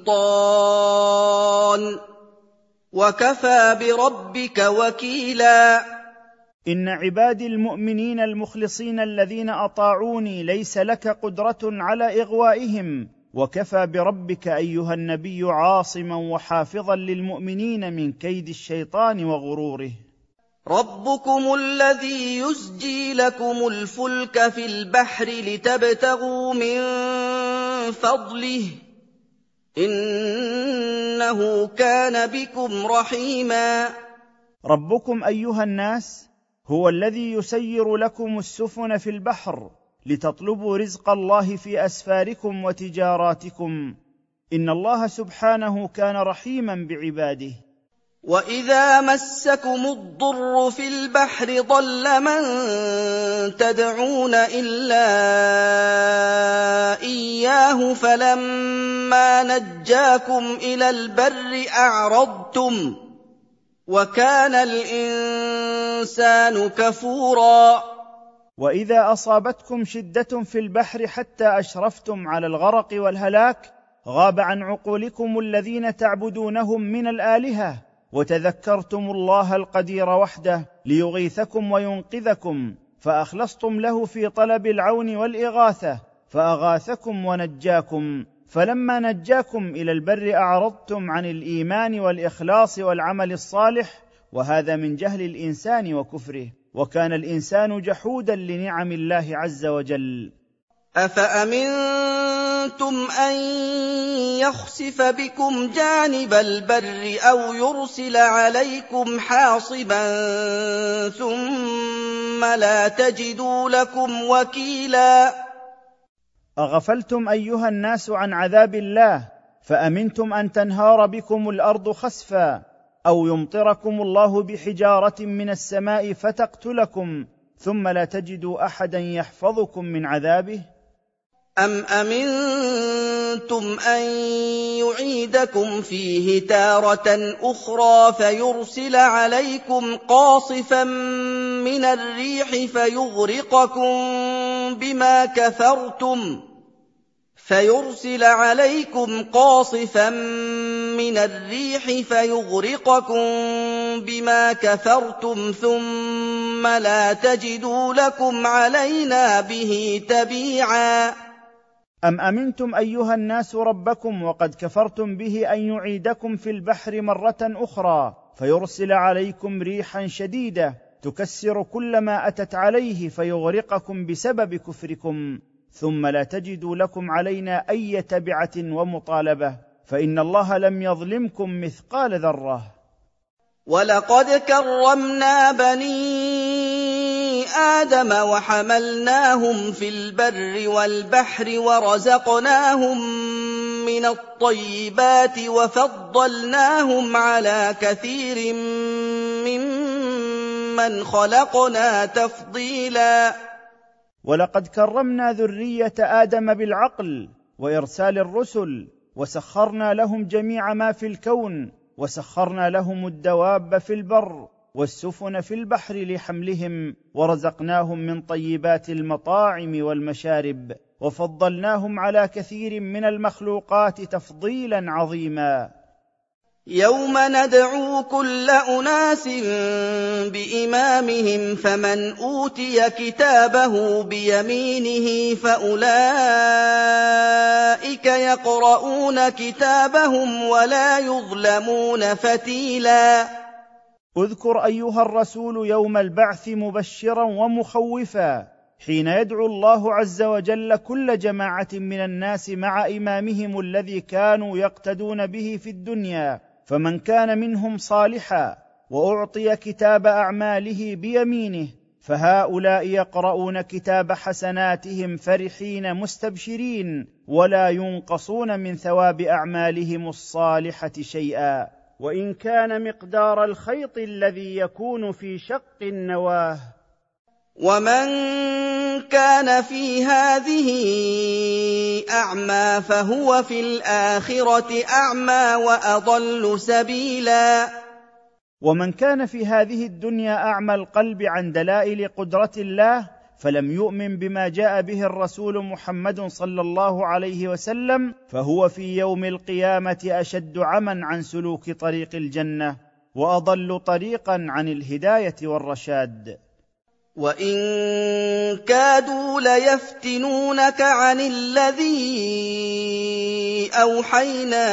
سلطان وكفى بربك وكيلا. إن عبادي المؤمنين المخلصين الذين أطاعوني ليس لك قدرة على إغوائهم، وكفى بربك أيها النبي عاصما وحافظا للمؤمنين من كيد الشيطان وغروره. ربكم الذي يزجي لكم الفلك في البحر لتبتغوا من فضله إنه كان بكم رحيما. ربكم أيها الناس هو الذي يسير لكم السفن في البحر لتطلبوا رزق الله في أسفاركم وتجاراتكم، إن الله سبحانه كان رحيما بعباده. وَإِذَا مَسَّكُمُ الضُّرُّ فِي الْبَحْرِ ضَلَّ مَن تَدْعُونَ إِلَّا إِيَّاهُ فَلَمَّا نَجَّاكُمْ إِلَى الْبَرِّ أَعْرَضْتُمْ وَكَانَ الْإِنسَانُ كَفُورًا. وإذا أصابتكم شدة في البحر حتى أشرفتم على الغرق والهلاك غاب عن عقولكم الذين تعبدونهم من الآلهة، وتذكرتم الله القدير وحده ليغيثكم وينقذكم، فأخلصتم له في طلب العون والإغاثة فأغاثكم ونجاكم. فلما نجاكم إلى البر أعرضتم عن الإيمان والإخلاص والعمل الصالح، وهذا من جهل الإنسان وكفره، وكان الإنسان جحودا لنعم الله عز وجل. أَفَأَمِنتُمْ أَن يَخْسِفَ بِكُمْ جَانِبَ الْبَرِّ أَوْ يُرْسِلَ عَلَيْكُمْ حَاصِبًا ثُمَّ لَا تَجِدُوا لَكُمْ وَكِيلًا. أغفلتم أيها الناس عن عذاب الله، فأمنتم أن تنهار بكم الأرض خسفا، أو يمطركم الله بحجارة من السماء فتقتلكم ثم لا تجدوا أحدا يحفظكم من عذابه؟ أَمْ أَمِنتُمْ أَن يُعِيدَكُمْ فِيهِ تَارَةً أُخْرَىٰ فَيُرْسِلَ عَلَيْكُمْ قَاصِفًا مِّنَ الرِّيحِ فَيُغْرِقَكُم بِمَا كَفَرْتُمْ فيرسل عليكم قاصفا من الريح فيغرقكم بما كفرتم ثم لا تجدوا لكم علينا به تبيعا. أم أمنتم أيها الناس ربكم وقد كفرتم به أن يعيدكم في البحر مرة أخرى فيرسل عليكم ريحا شديدة تكسر كل ما أتت عليه فيغرقكم بسبب كفركم ثم لا تجدوا لكم علينا أي تبعة ومطالبة، فإن الله لم يظلمكم مثقال ذرة. ولقد كرمنا بني آدم وحملناهم في البر والبحر ورزقناهم من الطيبات وفضلناهم على كثير ممن خلقنا تفضيلا. ولقد كرمنا ذرية آدم بالعقل وإرسال الرسل، وسخرنا لهم جميع ما في الكون، وسخرنا لهم الدواب في البر والسفن في البحر لحملهم، ورزقناهم من طيبات المطاعم والمشارب، وفضلناهم على كثير من المخلوقات تفضيلا عظيما. يوم ندعو كل أناس بإمامهم فمن أوتي كتابه بيمينه فأولئك يقرؤون كتابهم ولا يظلمون فتيلا. اذكر أيها الرسول يوم البعث مبشرا ومخوفا، حين يدعو الله عز وجل كل جماعة من الناس مع إمامهم الذي كانوا يقتدون به في الدنيا، فمن كان منهم صالحا وأعطي كتاب أعماله بيمينه فهؤلاء يقرؤون كتاب حسناتهم فرحين مستبشرين ولا ينقصون من ثواب أعمالهم الصالحة شيئا، وإن كان مقدار الخيط الذي يكون في شق النواه. ومن كان في هذه أعمى فهو في الآخرة أعمى وأضل سبيلا. ومن كان في هذه الدنيا أعمى القلب عن دلائل قدرة الله فلم يؤمن بما جاء به الرسول محمد صلى الله عليه وسلم فهو في يوم القيامة أشد عمى عن سلوك طريق الجنة وأضل طريقا عن الهداية والرشاد. وإن كادوا ليفتنونك عن الذي أوحينا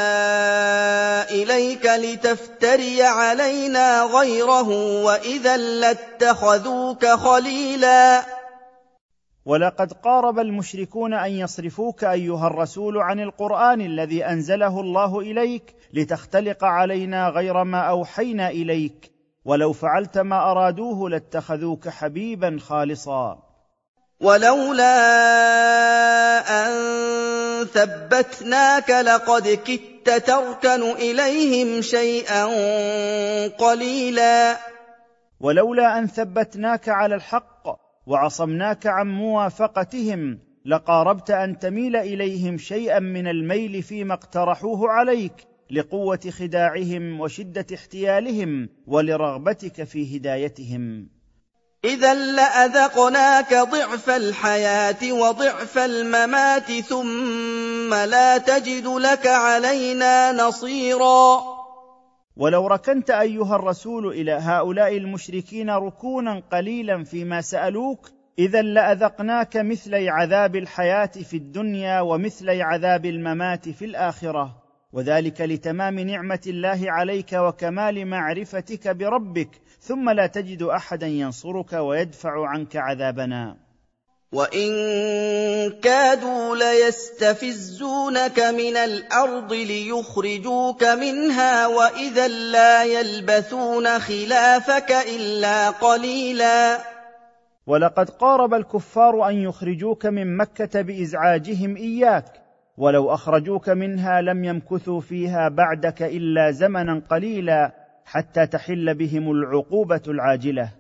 إليك لتفتري علينا غيره وإذا لاتخذوك خليلا. ولقد قارب المشركون أن يصرفوك أيها الرسول عن القرآن الذي أنزله الله إليك لتختلق علينا غير ما أوحينا إليك، ولو فعلت ما أرادوه لاتخذوك حبيبا خالصا. ولولا أن ثبتناك لقد كدت تركن إليهم شيئا قليلا. ولولا أن ثبتناك على الحق وعصمناك عن موافقتهم لقاربت أن تميل إليهم شيئا من الميل فيما اقترحوه عليك لقوة خداعهم وشدة احتيالهم ولرغبتك في هدايتهم. إذا لأذقناك ضعف الحياة وضعف الممات ثم لا تجد لك علينا نصيرا. ولو ركنت أيها الرسول إلى هؤلاء المشركين ركونا قليلا فيما سألوك إذا لأذقناك مثلي عذاب الحياة في الدنيا ومثلي عذاب الممات في الآخرة، وذلك لتمام نعمة الله عليك وكمال معرفتك بربك، ثم لا تجد أحدا ينصرك ويدفع عنك عذابنا. وإن كادوا ليستفزونك من الأرض ليخرجوك منها وإذا لا يلبثون خلافك إلا قليلا. ولقد قارب الكفار أن يخرجوك من مكة بإزعاجهم إياك، ولو أخرجوك منها لم يمكثوا فيها بعدك إلا زمنا قليلا حتى تحل بهم العقوبة العاجلة.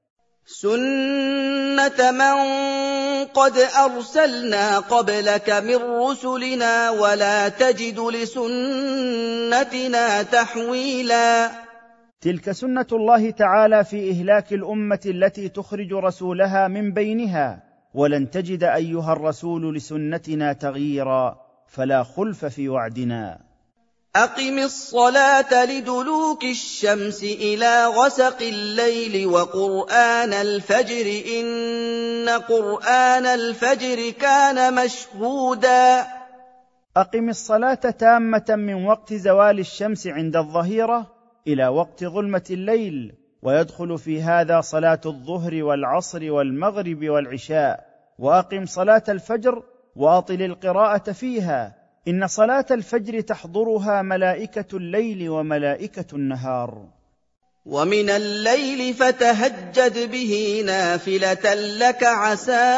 سنة من قد أرسلنا قبلك من رسلنا ولا تجد لسنتنا تحويلا. تلك سنة الله تعالى في إهلاك الأمة التي تخرج رسولها من بينها، ولن تجد أيها الرسول لسنتنا تغييرا، فلا خلف في وعدنا. أقم الصلاة لدلوك الشمس إلى غسق الليل وقرآن الفجر إن قرآن الفجر كان مشهودا. أقم الصلاة تامة من وقت زوال الشمس عند الظهيرة إلى وقت ظلمة الليل، ويدخل في هذا صلاة الظهر والعصر والمغرب والعشاء. وأقم صلاة الفجر وأطل القراءة فيها، إن صلاة الفجر تحضرها ملائكة الليل وملائكة النهار. ومن الليل فتهجد به نافلة لك عسى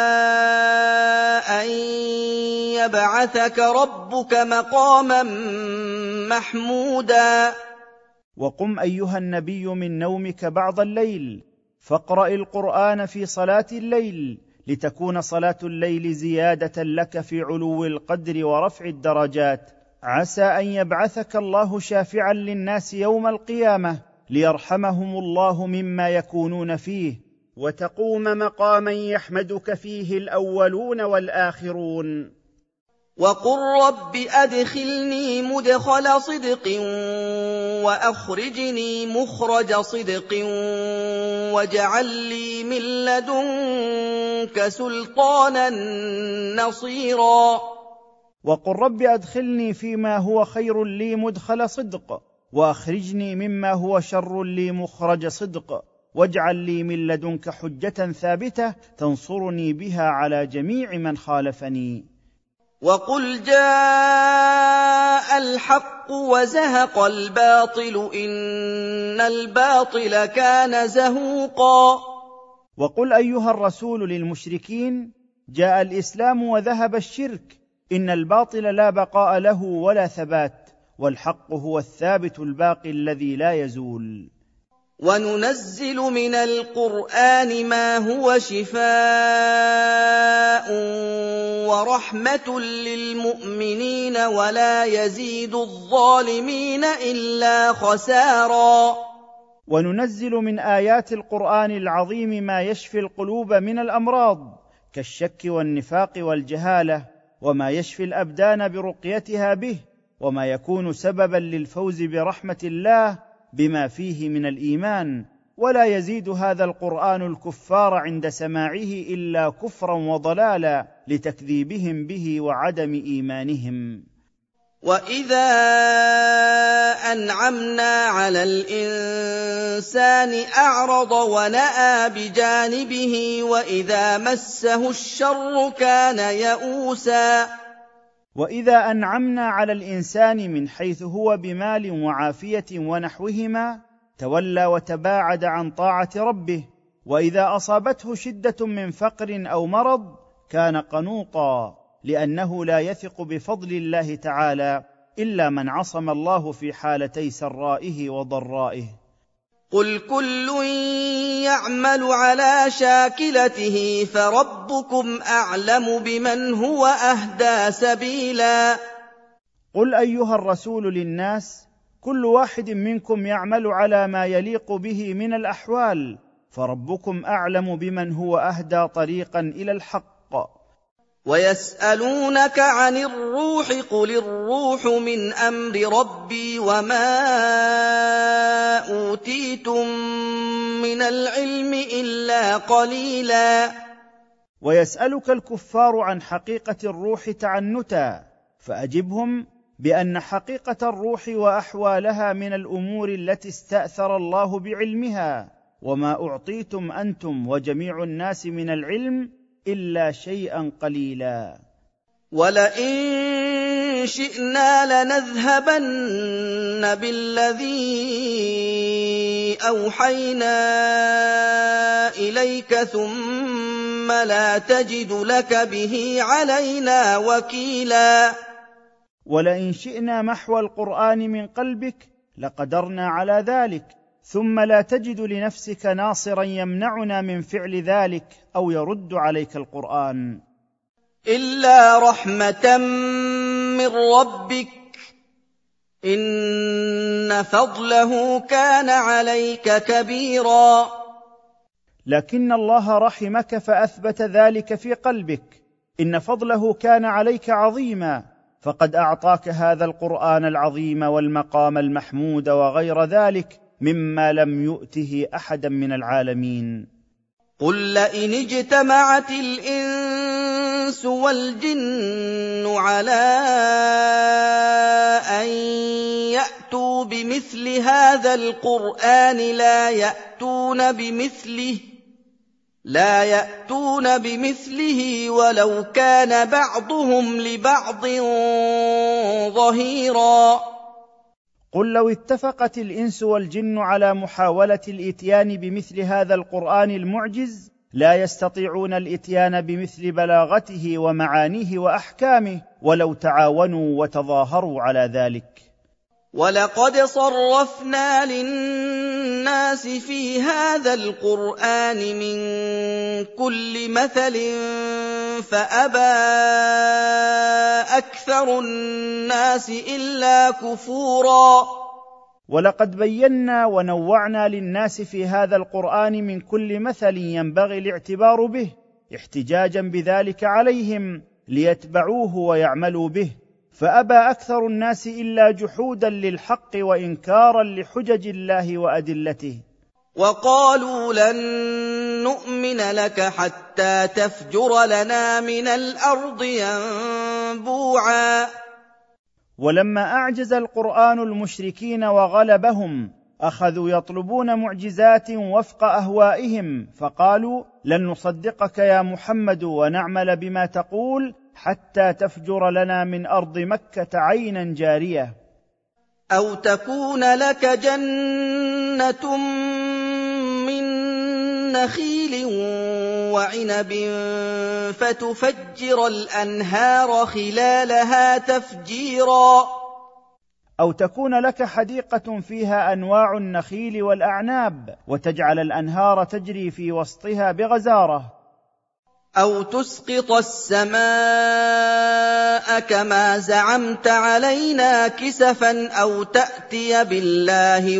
أن يبعثك ربك مقاما محمودا. وقم أيها النبي من نومك بعض الليل، فاقرأ القرآن في صلاة الليل، لتكون صلاة الليل زيادة لك في علو القدر ورفع الدرجات. عسى أن يبعثك الله شافعا للناس يوم القيامة ليرحمهم الله مما يكونون فيه، وتقوم مقاما يحمدك فيه الأولون والآخرون. وقل رب أدخلني مدخل صدق وأخرجني مخرج صدق واجعل لي من لدنك سلطانا نصيرا. وقل رب أدخلني فيما هو خير لي مدخل صدق، وأخرجني مما هو شر لي مخرج صدق، واجعل لي من لدنك حجة ثابتة تنصرني بها على جميع من خالفني. وقل جاء الحق وزهق الباطل إن الباطل كان زهوقا. وقل أيها الرسول للمشركين: جاء الإسلام وذهب الشرك، إن الباطل لا بقاء له ولا ثبات، والحق هو الثابت الباقي الذي لا يزول. وننزل من القرآن ما هو شفاء ورحمة للمؤمنين ولا يزيد الظالمين إلا خسارا. وننزل من آيات القرآن العظيم ما يشفي القلوب من الأمراض كالشك والنفاق والجهالة، وما يشفي الأبدان برقيتها به، وما يكون سببا للفوز برحمة الله بما فيه من الإيمان. ولا يزيد هذا القرآن الكفار عند سماعه إلا كفرا وضلالا لتكذيبهم به وعدم إيمانهم. وإذا أنعمنا على الإنسان أعرض ونأى بجانبه وإذا مسه الشر كان يئوسا. وإذا أنعمنا على الإنسان من حيث هو بمال وعافية ونحوهما تولى وتباعد عن طاعة ربه، وإذا أصابته شدة من فقر أو مرض كان قنوطا، لأنه لا يثق بفضل الله تعالى إلا من عصم الله في حالتي سرائه وضرائه. قل كل يعمل على شاكلته فربكم أعلم بمن هو أهدى سبيلا. قل أيها الرسول للناس: كل واحد منكم يعمل على ما يليق به من الأحوال، فربكم أعلم بمن هو أهدى طريقا إلى الحق. ويسألونك عن الروح قل الروح من أمر ربي وما أوتيتم من العلم إلا قليلا. ويسألك الكفار عن حقيقة الروح تعنتا، فأجبهم بأن حقيقة الروح وأحوالها من الأمور التي استأثر الله بعلمها، وما أعطيتم أنتم وجميع الناس من العلم إلا شيئا قليلا. ولئن شئنا لنذهبن بالذي أوحينا إليك ثم لا تجد لك به علينا وكيلا. ولئن شئنا محو القرآن من قلبك لقدرنا على ذلك، ثم لا تجد لنفسك ناصرا يمنعنا من فعل ذلك أو يرد عليك القرآن. إلا رحمة من ربك إن فضله كان عليك كبيرا. لكن الله رحمك فأثبت ذلك في قلبك، إن فضله كان عليك عظيما، فقد أعطاك هذا القرآن العظيم والمقام المحمود وغير ذلك مما لم يؤته أحدا من العالمين. قل لئن اجتمعت الإنس والجن على أن يأتوا بمثل هذا القرآن لا يأتون بمثله لا يأتون بمثله ولو كان بعضهم لبعض ظهيرا. قل لو اتفقت الإنس والجن على محاولة الإتيان بمثل هذا القرآن المعجز لا يستطيعون الإتيان بمثل بلاغته ومعانيه وأحكامه ولو تعاونوا وتظاهروا على ذلك. ولقد صرفنا للناس في هذا القرآن من كل مثل فأبى أكثر الناس إلا كفورا. ولقد بينا ونوعنا للناس في هذا القرآن من كل مثل ينبغي الاعتبار به احتجاجا بذلك عليهم ليتبعوه ويعملوا به، فأبى أكثر الناس إلا جحودا للحق وإنكارا لحجج الله وأدلته. وقالوا لن نؤمن لك حتى تفجر لنا من الأرض ينبوعا. ولما أعجز القرآن المشركين وغلبهم أخذوا يطلبون معجزات وفق أهوائهم، فقالوا لن نصدقك يا محمد ونعمل بما تقول حتى تفجر لنا من أرض مكة عينا جارية. أو تكون لك جنة من نخيل وعنب فتفجر الأنهار خلالها تفجيرا. أو تكون لك حديقة فيها أنواع النخيل والأعناب وتجعل الأنهار تجري في وسطها بغزارة. أو تسقط السماء كما زعمت علينا كسفا أو تأتي بالله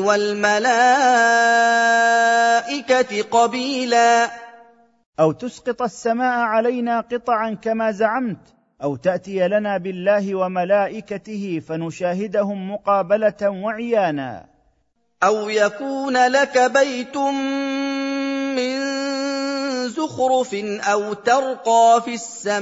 والملائكة قبيلا. أو تسقط السماء علينا قطعا كما زعمت، أو تأتي لنا بالله وملائكته فنشاهدهم مقابلة وعيانا. أو يكون لك بيت من زخرف أو ترقى في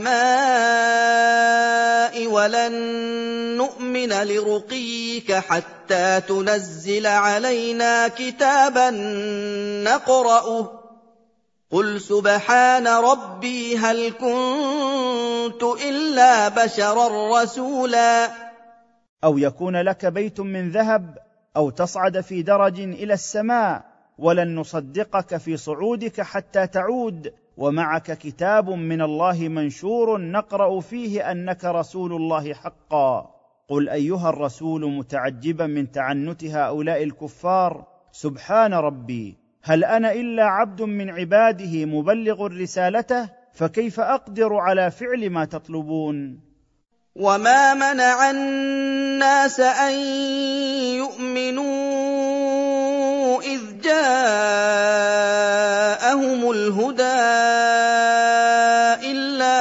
السماء ولن نؤمن لرقيك حتى تنزل علينا كتابا نقرأه قل سبحان ربي هل كنت إلا بشرا رسولا. أو يكون لك بيت من ذهب أو تصعد في درج إلى السماء ولن نصدقك في صعودك حتى تعود ومعك كتاب من الله منشور نقرأ فيه أنك رسول الله حقا. قل أيها الرسول متعجبا من تعنت هؤلاء الكفار سبحان ربي هل أنا إلا عبد من عباده مبلغ رسالته فكيف أقدر على فعل ما تطلبون. وما منع الناس أن يؤمنوا إذ جاءهم الهدى إلا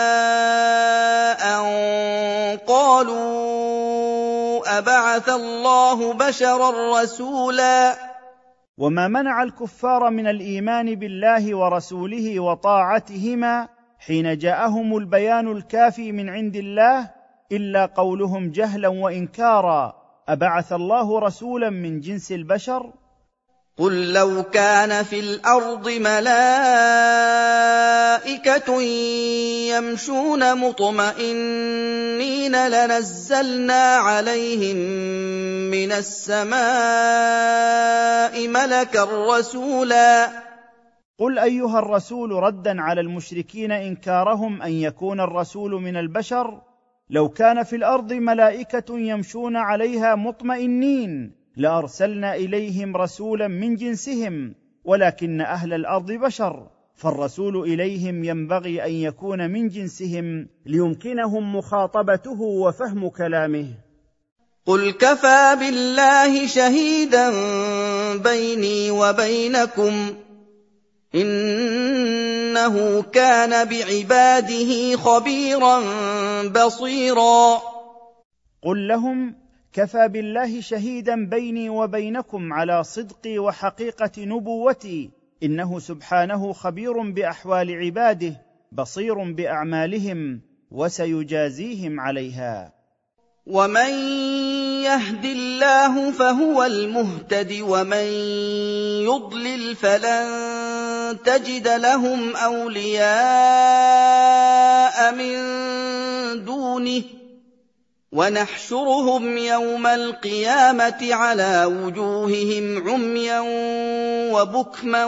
أن قالوا أبعث الله بشرا رسولا. وما منع الكفار من الإيمان بالله ورسوله وطاعتهما حين جاءهم البيان الكافي من عند الله إلا قولهم جهلا وإنكارا أبعث الله رسولا من جنس البشر. قل لو كان في الأرض ملائكة يمشون مطمئنين لنزلنا عليهم من السماء ملكا رسولا. قل أيها الرسول ردا على المشركين إنكارهم أن يكون الرسول من البشر لو كان في الأرض ملائكة يمشون عليها مطمئنين لارسلنا اليهم رسولا من جنسهم، ولكن اهل الارض بشر، فالرسول اليهم ينبغي ان يكون من جنسهم ليمكنهم مخاطبته وفهم كلامه. قل كفى بالله شهيدا بيني وبينكم إنه كان بعباده خبيرا بصيرا. قل لهم كفى بالله شهيدا بيني وبينكم على صدقي وحقيقة نبوتي، إنه سبحانه خبير بأحوال عباده بصير بأعمالهم وسيجازيهم عليها. ومن يهد الله فهو المهتد ومن يضلل فلن تجد لهم أولياء من دونه ونحشرهم يوم القيامة على وجوههم عميا وبكما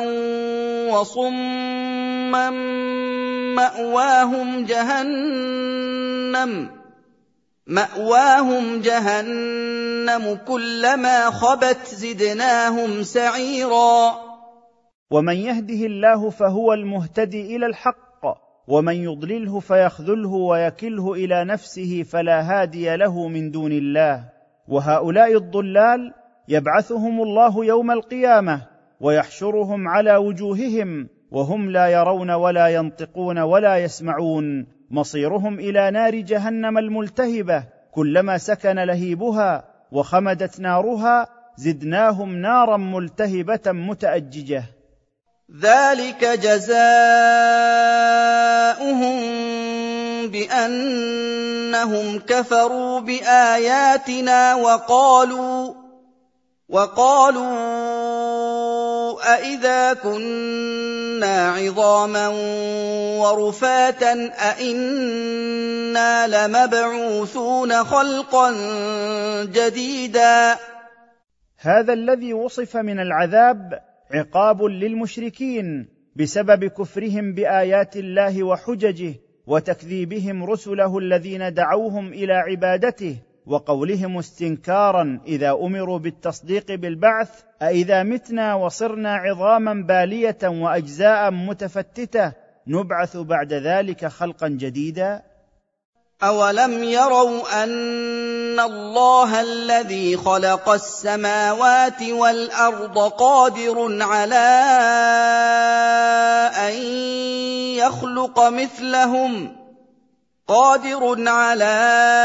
وصما مأواهم جهنم مأواهم جهنم كلما خبت زدناهم سعيرا. ومن يهده الله فهو المهتدي إلى الحق، ومن يضلله فيخذله ويكله إلى نفسه فلا هادي له من دون الله. وهؤلاء الضلال يبعثهم الله يوم القيامة ويحشرهم على وجوههم وهم لا يرون ولا ينطقون ولا يسمعون، مصيرهم إلى نار جهنم الملتهبة، كلما سكن لهيبها وخمدت نارها زدناهم نارا ملتهبة متأججة. ذلك جزاؤهم بأنهم كفروا بآياتنا وقالوا وقالوا أإذا كنا عظاما ورفاتا أإنا لمبعوثون خلقا جديدا. هذا الذي وصف من العذاب عقاب للمشركين بسبب كفرهم بآيات الله وحججه وتكذيبهم رسله الذين دعوهم إلى عبادته، وقولهم استنكارا إذا أمروا بالتصديق بالبعث: أإذا متنا وصرنا عظاما بالية وأجزاء متفتتة نبعث بعد ذلك خلقا جديدا. أولم يروا أن الله الذي خلق السماوات والأرض قادر على أن يخلق مثلهم قادر على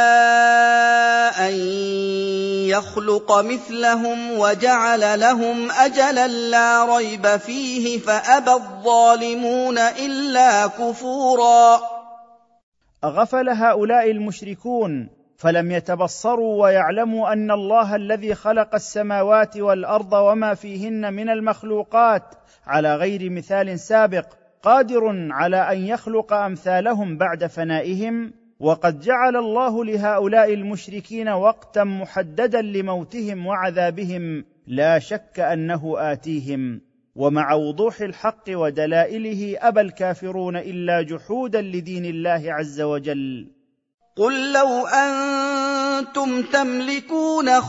أن يخلق مثلهم وجعل لهم أجلا لا ريب فيه فأبى الظالمون إلا كفورا. أغفل هؤلاء المشركون فلم يتبصروا ويعلموا أن الله الذي خلق السماوات والأرض وما فيهن من المخلوقات على غير مثال سابق قادر على أن يخلق أمثالهم بعد فنائهم، وقد جعل الله لهؤلاء المشركين وقتا محددا لموتهم وعذابهم لا شك أنه آتيهم. ومع وضوح الحق ودلائله أبى الكافرون إلا جحودا لدين الله عز وجل. قل لو أنتم تملكون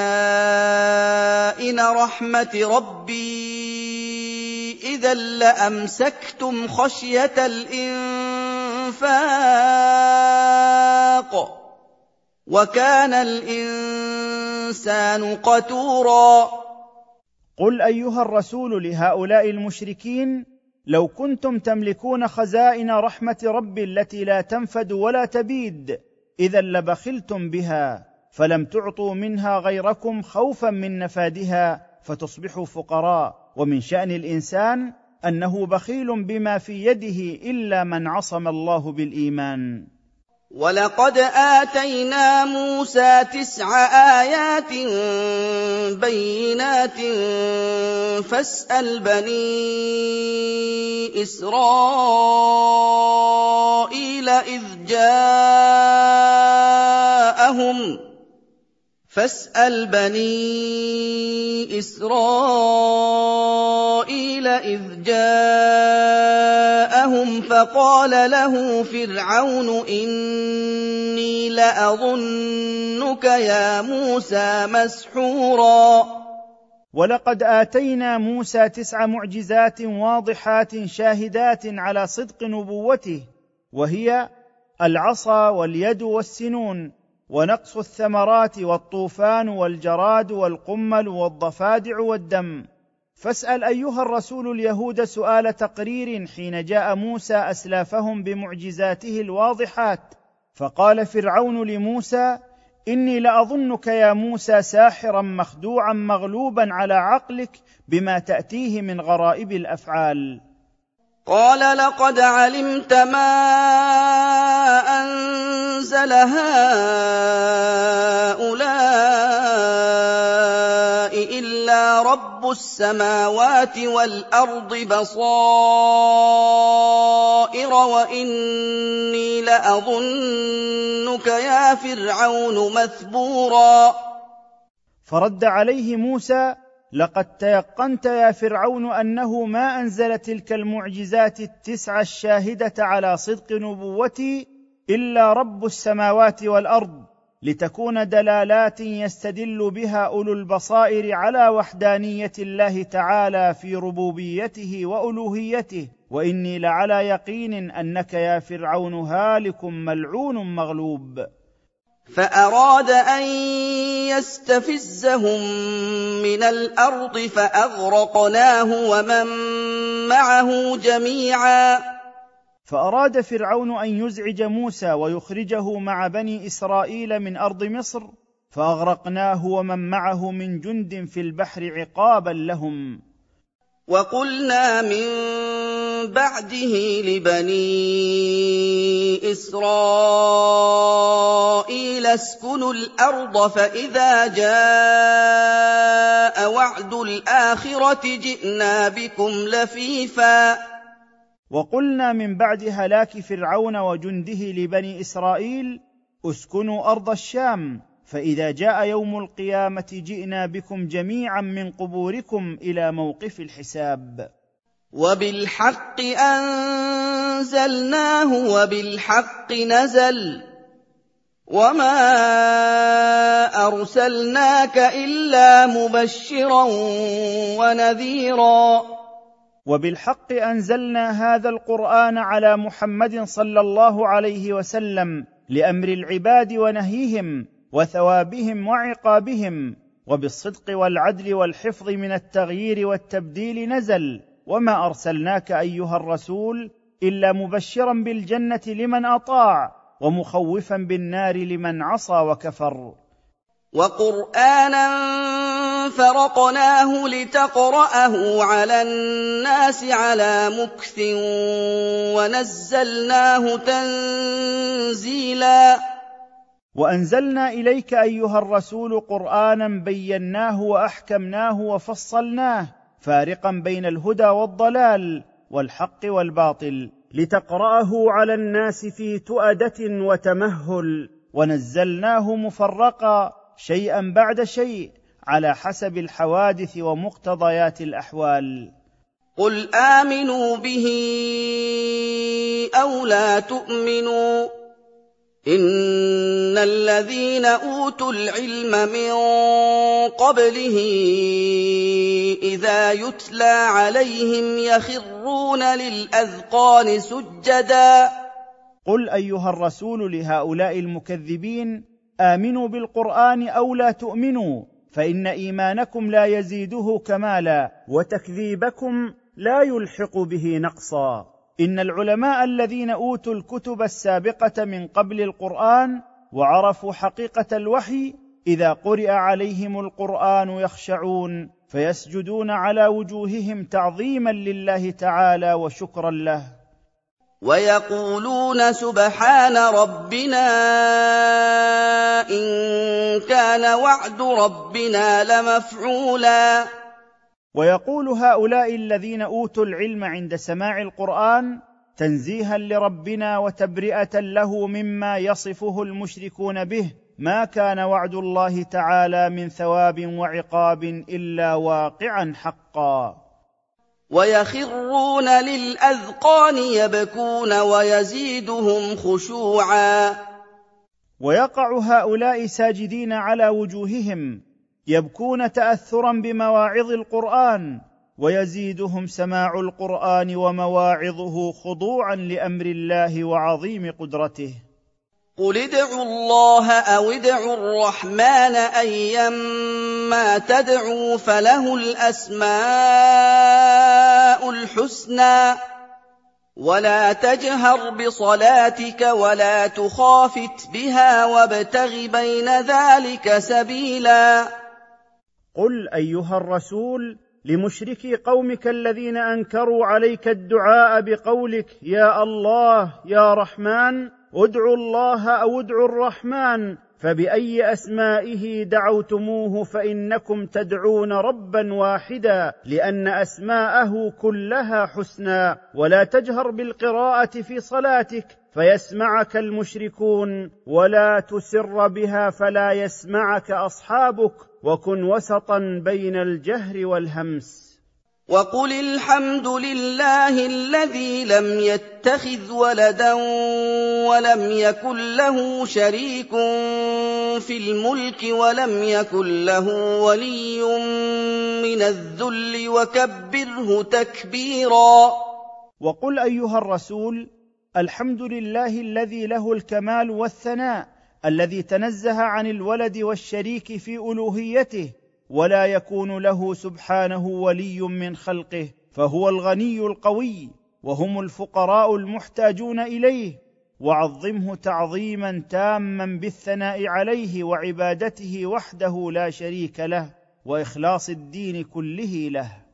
خزائن رحمة ربي إذا لأمسكتم خشية الإنفاق وكان الإنسان قتورا. قل أيها الرسول لهؤلاء المشركين: لو كنتم تملكون خزائن رحمة ربي التي لا تنفد ولا تبيد إذا لبخلتم بها، فلم تعطوا منها غيركم خوفا من نفادها فتصبحوا فقراء. ومن شأن الإنسان أنه بخيل بما في يده إلا من عصم الله بالإيمان. ولقد آتينا موسى تسع آيات بينات فاسأل بني إسرائيل إذ جاءهم فاسأل بني إسرائيل إذ جاءهم فقال فقال له فرعون إني لأظنك يا موسى مسحورا. ولقد آتينا موسى تسع معجزات واضحات شاهدات على صدق نبوته، وهي العصا واليد والسنون، ونقص الثمرات والطوفان والجراد والقمل والضفادع والدم. فاسأل أيها الرسول اليهود سؤال تقرير حين جاء موسى أسلافهم بمعجزاته الواضحات، فقال فرعون لموسى إني لأظنك يا موسى ساحرا مخدوعا مغلوبا على عقلك بما تأتيه من غرائب الأفعال. قال لقد علمت ما أنزل هؤلاء إلا رب السماوات والأرض بصائر وإني لأظنك يا فرعون مثبورا. فرد عليه موسى لقد تيقنت يا فرعون أنه ما أنزل تلك المعجزات التسع الشاهدة على صدق نبوتي إلا رب السماوات والأرض، لتكون دلالات يستدل بها أولو البصائر على وحدانية الله تعالى في ربوبيته وألوهيته، وإني لعلى يقين أنك يا فرعون هالك ملعون مغلوب. فأراد أن يستفزهم من الأرض فأغرقناه ومن معه جميعا. فأراد فرعون أن يزعج موسى ويخرجه مع بني إسرائيل من أرض مصر، فأغرقناه ومن معه من جند في البحر عقابا لهم. وقلنا من بعده لبني إسرائيل اسكنوا الأرض فإذا جاء وعد الآخرة جئنا بكم لفيفا. وقلنا من بعد هلاك فرعون وجنده لبني إسرائيل اسكنوا أرض الشام، فإذا جاء يوم القيامة جئنا بكم جميعا من قبوركم إلى موقف الحساب. وبالحق أنزلناه وبالحق نزل وما أرسلناك إلا مبشرا ونذيرا. وبالحق أنزلنا هذا القرآن على محمد صلى الله عليه وسلم لأمر العباد ونهيهم وثوابهم وعقابهم، وبالصدق والعدل والحفظ من التغيير والتبديل نزل. وما أرسلناك أيها الرسول إلا مبشرا بالجنة لمن أطاع ومخوفا بالنار لمن عصى وكفر. وقرآنا فرقناه لتقرأه على الناس على مكث ونزلناه تنزيلا. وأنزلنا إليك أيها الرسول قرآنا بيناه وأحكمناه وفصلناه فارقا بين الهدى والضلال والحق والباطل، لتقرأه على الناس في تؤدة وتمهل، ونزلناه مفرقا شيئا بعد شيء على حسب الحوادث ومقتضيات الأحوال. قل آمنوا به أو لا تؤمنوا إن الذين أوتوا العلم من قبله إذا يتلى عليهم يخرون للأذقان سجدا. قل أيها الرسول لهؤلاء المكذبين آمنوا بالقرآن أو لا تؤمنوا، فإن إيمانكم لا يزيده كمالا وتكذيبكم لا يلحق به نقصا. إن العلماء الذين أوتوا الكتب السابقة من قبل القرآن وعرفوا حقيقة الوحي إذا قرئ عليهم القرآن يخشعون فيسجدون على وجوههم تعظيما لله تعالى وشكرا له، ويقولون سبحان ربنا إن كان وعد ربنا لمفعولا. ويقول هؤلاء الذين أوتوا العلم عند سماع القرآن تنزيها لربنا وتبرئة له مما يصفه المشركون به: ما كان وعد الله تعالى من ثواب وعقاب إلا واقعا حقا. ويخرون للأذقان يبكون ويزيدهم خشوعا. ويقع هؤلاء ساجدين على وجوههم يبكون تأثرا بمواعظ القرآن، ويزيدهم سماع القرآن ومواعظه خضوعا لأمر الله وعظيم قدرته. قل ادعوا الله أو ادعوا الرحمن أيما تدعوا فله الأسماء الحسنى ولا تجهر بصلاتك ولا تخافت بها وابتغ بين ذلك سبيلا. قل أيها الرسول لمشركي قومك الذين أنكروا عليك الدعاء بقولك يا الله يا رحمن، ادعوا الله أو ادعوا الرحمن، فبأي أسمائه دعوتموه فإنكم تدعون ربا واحدا، لأن أسماءه كلها حسنى. ولا تجهر بالقراءة في صلاتك فيسمعك المشركون، ولا تسر بها فلا يسمعك أصحابك، وكن وسطا بين الجهر والهمس. وقل الحمد لله الذي لم يتخذ ولدا ولم يكن له شريك في الملك ولم يكن له ولي من الذل وكبره تكبيرا. وقل أيها الرسول الحمد لله الذي له الكمال والثناء، الذي تنزه عن الولد والشريك في ألوهيته، ولا يكون له سبحانه ولي من خلقه، فهو الغني القوي وهم الفقراء المحتاجون إليه. وعظمه تعظيما تاما بالثناء عليه وعبادته وحده لا شريك له، وإخلاص الدين كله له.